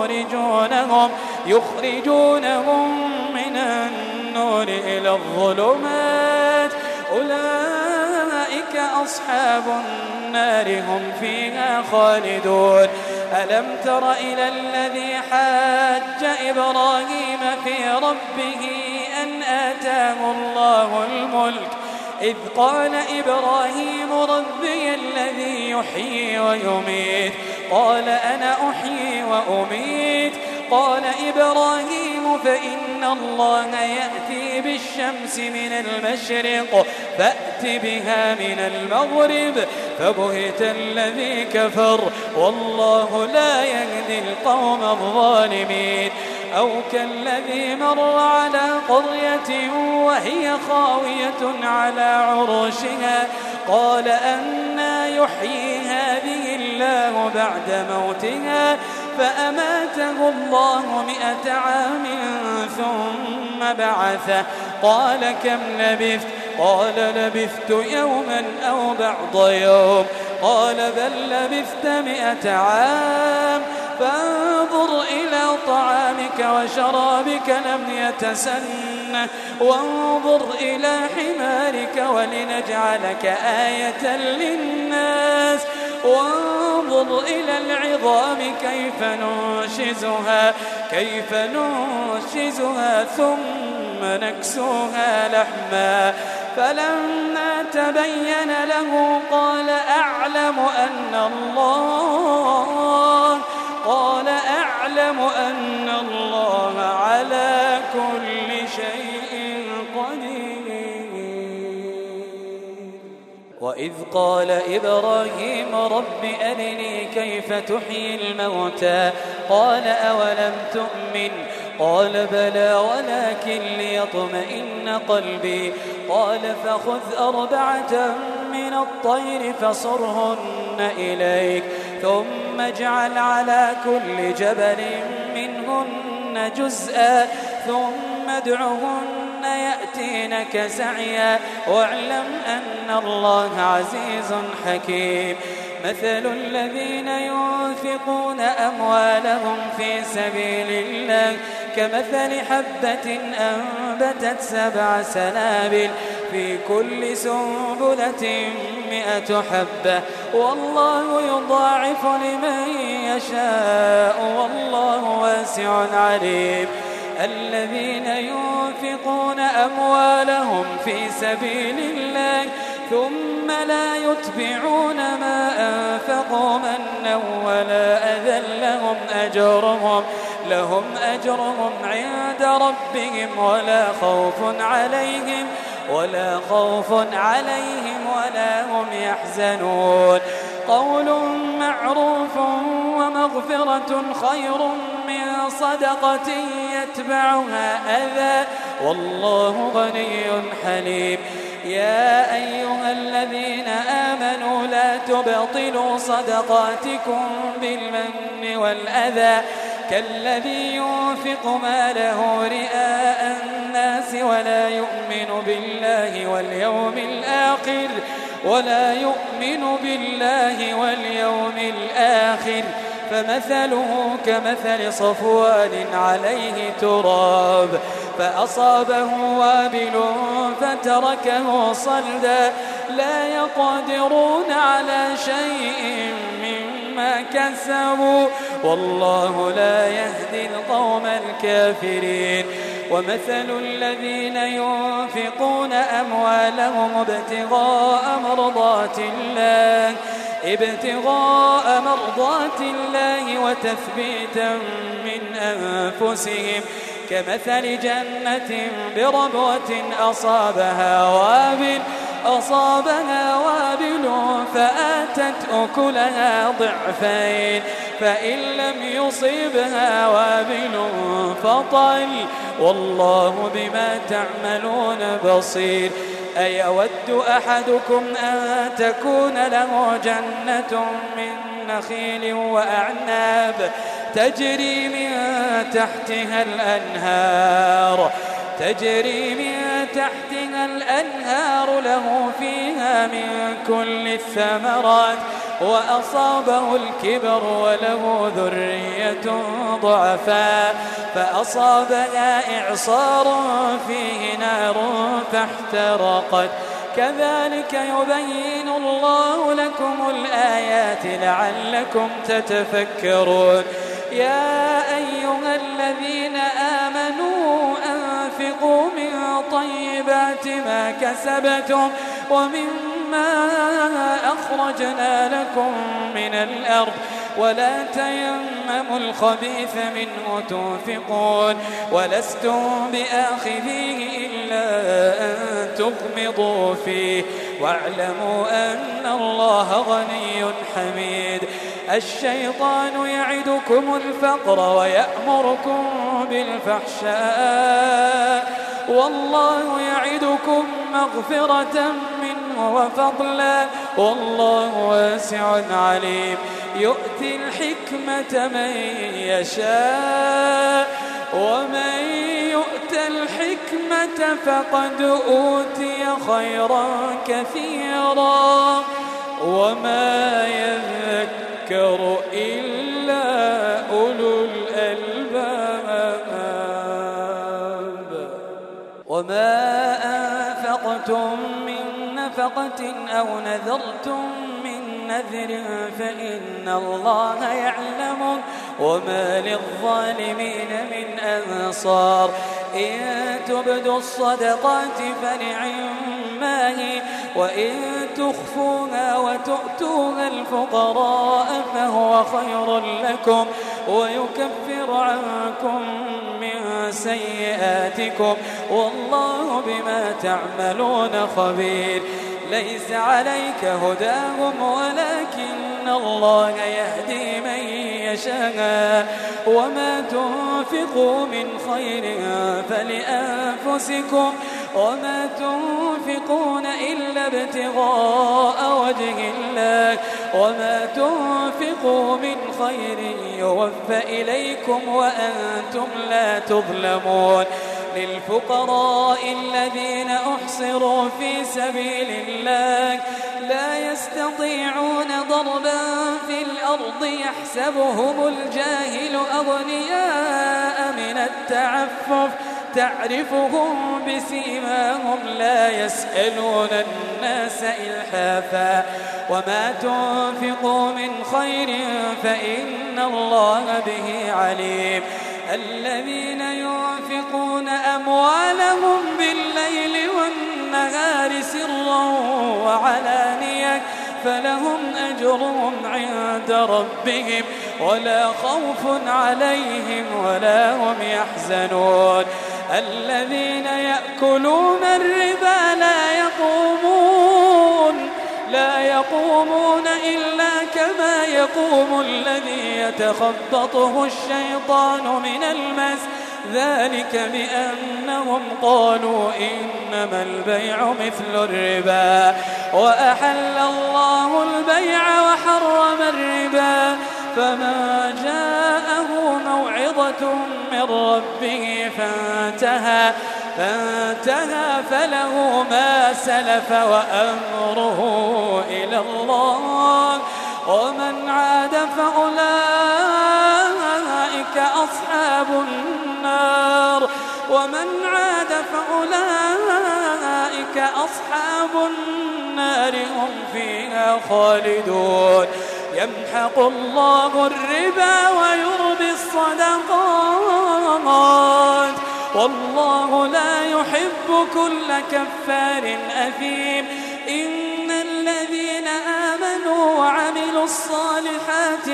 يخرجونهم من النور إلى الظلمات. أولئك أصحاب النار هم فيها خالدون. ألم تر إلى الذي حاج إبراهيم في ربه أن آتاه الله الملك إذ قال إبراهيم ربي الذي يحيي ويميت قال أنا أحيي وأميت. قال إبراهيم فإن الله يأتي بالشمس من المشرق فأت بها من المغرب فبهت الذي كفر والله لا يهدي القوم الظالمين. أو كالذي مر على قرية وهي خاوية على عروشها قال أنى يحيي هذه الله بعد موتها فأماته الله 100 عام ثم بعثه قال كم لبثت؟ قال لبثت يوما أو بعض يوم. قال بل لبثت 100 عام فانظر إلى طعامك وشرابك لم يتسنه وانظر إلى حمارك ولنجعلك آية للناس وانظر إلى العظام كيف ننشزها ثم نكسوها لحما. فلما تبين له قال أعلم أن الله على كل شيء قدير. وإذ قال إبراهيم رب أرني كيف تحيي الموتى قال أولم تؤمن قال بلى ولكن ليطمئن قلبي. قال فخذ 4 من الطير فصرهن إليك ثم اجعل على كل جبل منهن جزءا ثم ادعهن يأتينك سعيا واعلم أن الله عزيز حكيم. مثل الذين ينفقون أموالهم في سبيل الله كمثل حبة أنبتت 7 سنابل في كل سنبلة 100 حبة والله يضاعف لمن يشاء والله واسع عليم. الذين ينفقون أموالهم في سبيل الله ثم لا يتبعون ما أنفقوا منا ولا أذى لهم أجرهم عند ربهم ولا خوف عليهم ولا هم يحزنون. قول معروف ومغفرة خير من صدقة يتبعها أذى والله غني حليم. يا أيها الذين آمنوا لا تبطلوا صدقاتكم بالمن والأذى كالذي ينفق ماله رئاء الناس ولا يؤمن بالله واليوم الآخر فمثله كمثل صفوان عليه تراب فأصابه وابل فتركه صلدا لا يقدرون على شيء مما كسبوا والله لا يهدي القوم الكافرين. ومثل الذين ينفقون أموالهم ابتغاء مرضات الله وتثبيتا من أنفسهم كمثل جنة بربوة أصابها وابل فآتت أكلها ضعفين فإن لم يصبها وابل فطل والله بما تعملون بصير. أيود أحدكم أن تكون له جنة من نخيل وأعناب تجري من تحتها الأنهار له فيها من كل الثمرات وأصابه الكبر وله ذرية ضعفاء فأصابها إعصار فيه نار فاحترقت كذلك يبين الله لكم الآيات لعلكم تتفكرون. يا أيها الذين آمنوا أنفقوا من طيبات ما كسبتم ومما أخرجنا لكم من الأرض ولا تيمموا الخبيث منه تنفقون ولستم بآخذيه إلا أن تغمضوا فيه واعلموا أن الله غني حميد. الشيطان يعدكم الفقر ويأمركم بالفحشاء والله يعدكم مغفرة منه وفضلا والله واسع عليم يؤتي الحكمة من يشاء ومن يؤت الحكمة فقد أوتي خيرا كثيرا وما يذكر إلا أولو الألباب وما أنفقتم من نفقة أو نذرتم من نذر فإن الله يعلمه وما للظالمين من أنصار إن تبدوا الصدقات فنعما هي وإن تخفوها وتؤتوها الفقراء فهو خير لكم ويكفر عنكم من سيئاتكم والله بما تعملون خبير ليس عليك هداهم ولكن الله يهدي من يشاء وما تنفقوا من خير فلأنفسكم وما تنفقون إلا ابتغاء وجه الله وما تنفقوا من خير يوفى إليكم وأنتم لا تظلمون للفقراء الذين أحصروا في سبيل الله لا يستطيعون ضربا في الأرض يحسبهم الجاهل أغنياء من التعفف تعرفهم بسيماهم لا يسألون الناس إلحافا وما تنفقوا من خير فإن الله به عليم الذين ينفقون أموالهم بالليل والنهار سرا وعلانية فلهم أجرهم عند ربهم ولا خوف عليهم ولا هم يحزنون الذين يأكلون الربا لا يقومون إلا كما يقوم الذي يتخبطه الشيطان من المس ذلك بأنهم قالوا إنما البيع مثل الربا وأحل الله البيع وحرم الربا فمن جاءه موعظة من ربه فانتهى فله ما سلف وأمره إلى الله ومن عاد فأولئك أصحاب النار هم فيها خالدون يمحق الله الربا ويربي الصدقات والله لا يحب كل كفار أثيم إن الذين آمنوا وعملوا الصالحات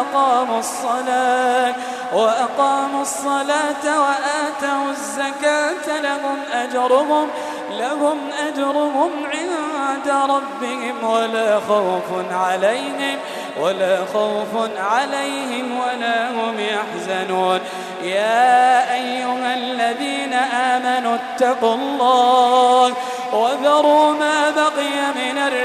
وأقاموا الصلاة وآتوا الزكاة لهم أجرهم عند ربهم ولا خوف عليهم ولا هم يحزنون يا أيها الذين آمنوا اتقوا الله وذروا ما بقي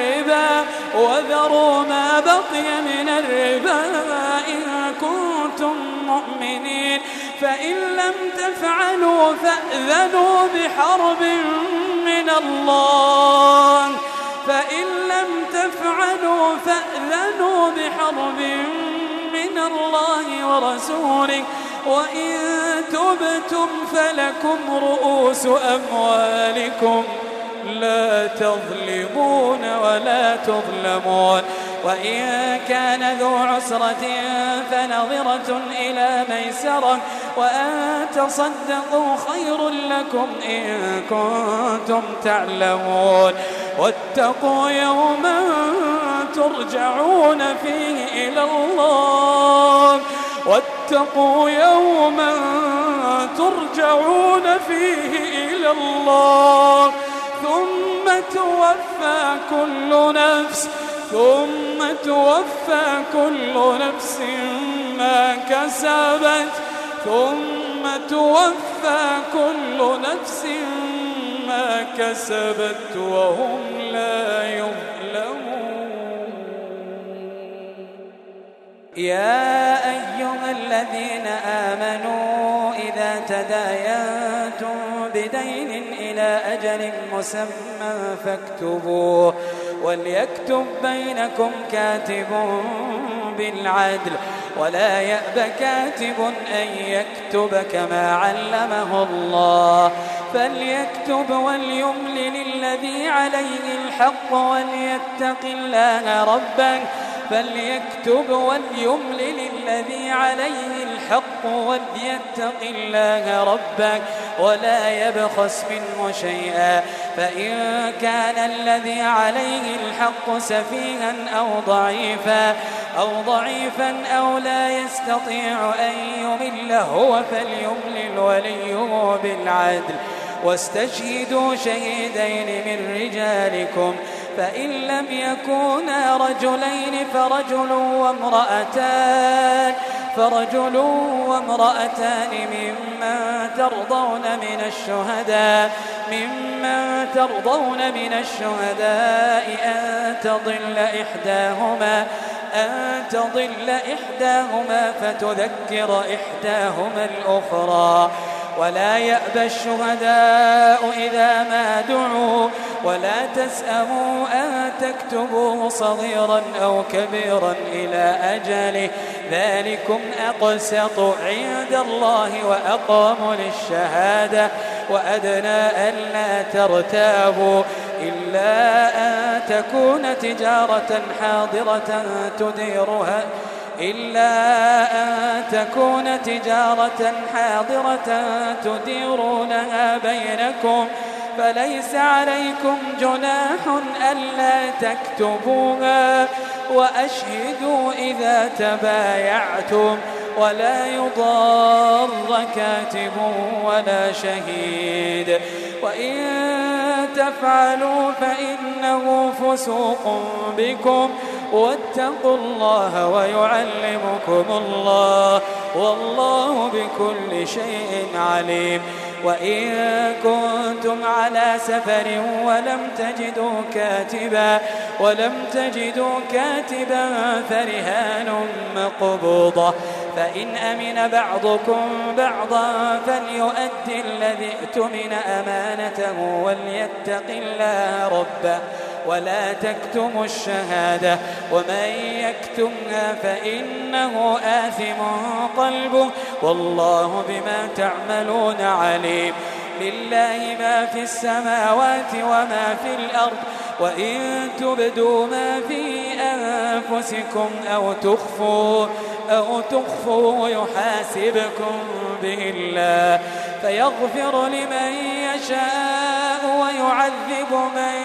من الربا إن كنتم مؤمنين فإن لم تفعلوا فأذنوا بحرب من الله ورسوله وإن تبتم فلكم رؤوس أموالكم لا تظلمون ولا تظلمون وإن كان ذو عسرة فنظرة إلى ميسرة وأن تصدقوا خير لكم إن كنتم تعلمون واتقوا يوما ترجعون فيه إلى الله ثم توفى كل نفس ما كسبت وهم لا يظلمون يا أيها الذين آمنوا إذا تداينتم بدين إلى أجل مسمى فاكتبوه وليكتب بينكم كاتب بالعدل ولا يأب كاتب أن يكتب كما علمه الله فليكتب وليملل الذي عليه الحق وليتق الله ربه فليكتب وليملل الذي عليه الحق وليتق الله ربه ولا يبخس منه شيئا فإن كان الذي عليه الحق سفيها أو ضعيفا أو لا يستطيع أن يمل هو فليملل وليه بالعدل واستشهدوا شهيدين من رجالكم فإن لم يكونا رجلين فرجل وامرأتان ممن ترضون من الشهداء أن تضل إحداهما فتذكر إحداهما الأخرى ولا يأبى الشهداء إذا ما دعوا ولا تسأموا أن تكتبوه صغيرا أو كبيرا إلى أجله ذلكم أقسط عند الله وأقام للشهادة وأدنى ألا ترتابوا إلا أن تكون تجارة حاضرة تديرونها بينكم فليس عليكم جناح ألا تكتبوها وأشهدوا إذا تبايعتم ولا يضار كاتب ولا شهيد وإن تفعلوا فإنه فسوق بكم واتقوا الله ويعلمكم الله والله بكل شيء عليم وإن كنتم على سفر ولم تجدوا كاتبا فرهان مقبوضة فإن أمن بعضكم بعضا فليؤدي الذي اؤتمن أمانته وليتق الله ربه ولا تكتموا الشهادة ومن يكتمها فإنه آثم قلبه والله بما تعملون عليم لله ما في السماوات وما في الأرض وإن تبدوا ما في أنفسكم أو تخفوا يحاسبكم به الله فيغفر لمن يشاء ويعذب من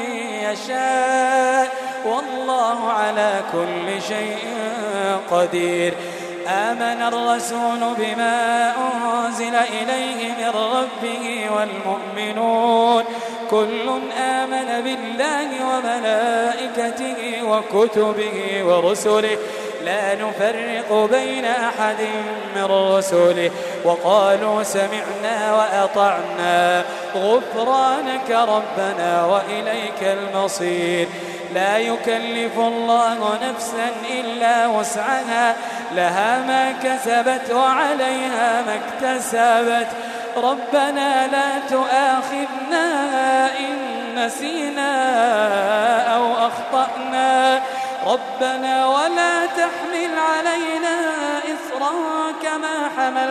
يشاء والله على كل شيء قدير آمن الرسول بما أنزل إليه من ربه والمؤمنون كل آمن بالله وملائكته وكتبه ورسله لا نفرق بين أحد من رسله وقالوا سمعنا وأطعنا غفرانك ربنا وإليك المصير لا يكلف الله نفسا إلا وسعها لها ما كسبت وعليها ما اكتسبت ربنا لا تؤاخذنا إن نسينا أو أخطأنا ربنا ولا تحمل علينا إصرا كما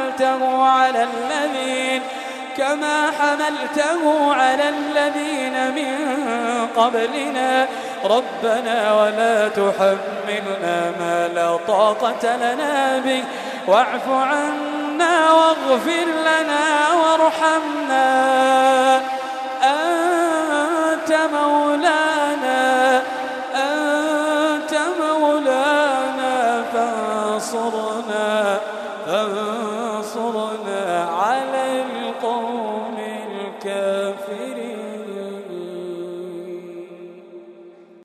حملته على الذين من قبلنا ربنا ولا تحملنا ما لا طاقة لنا به واعف عنا واغفر لنا وارحمنا أنت مولانا فانصرنا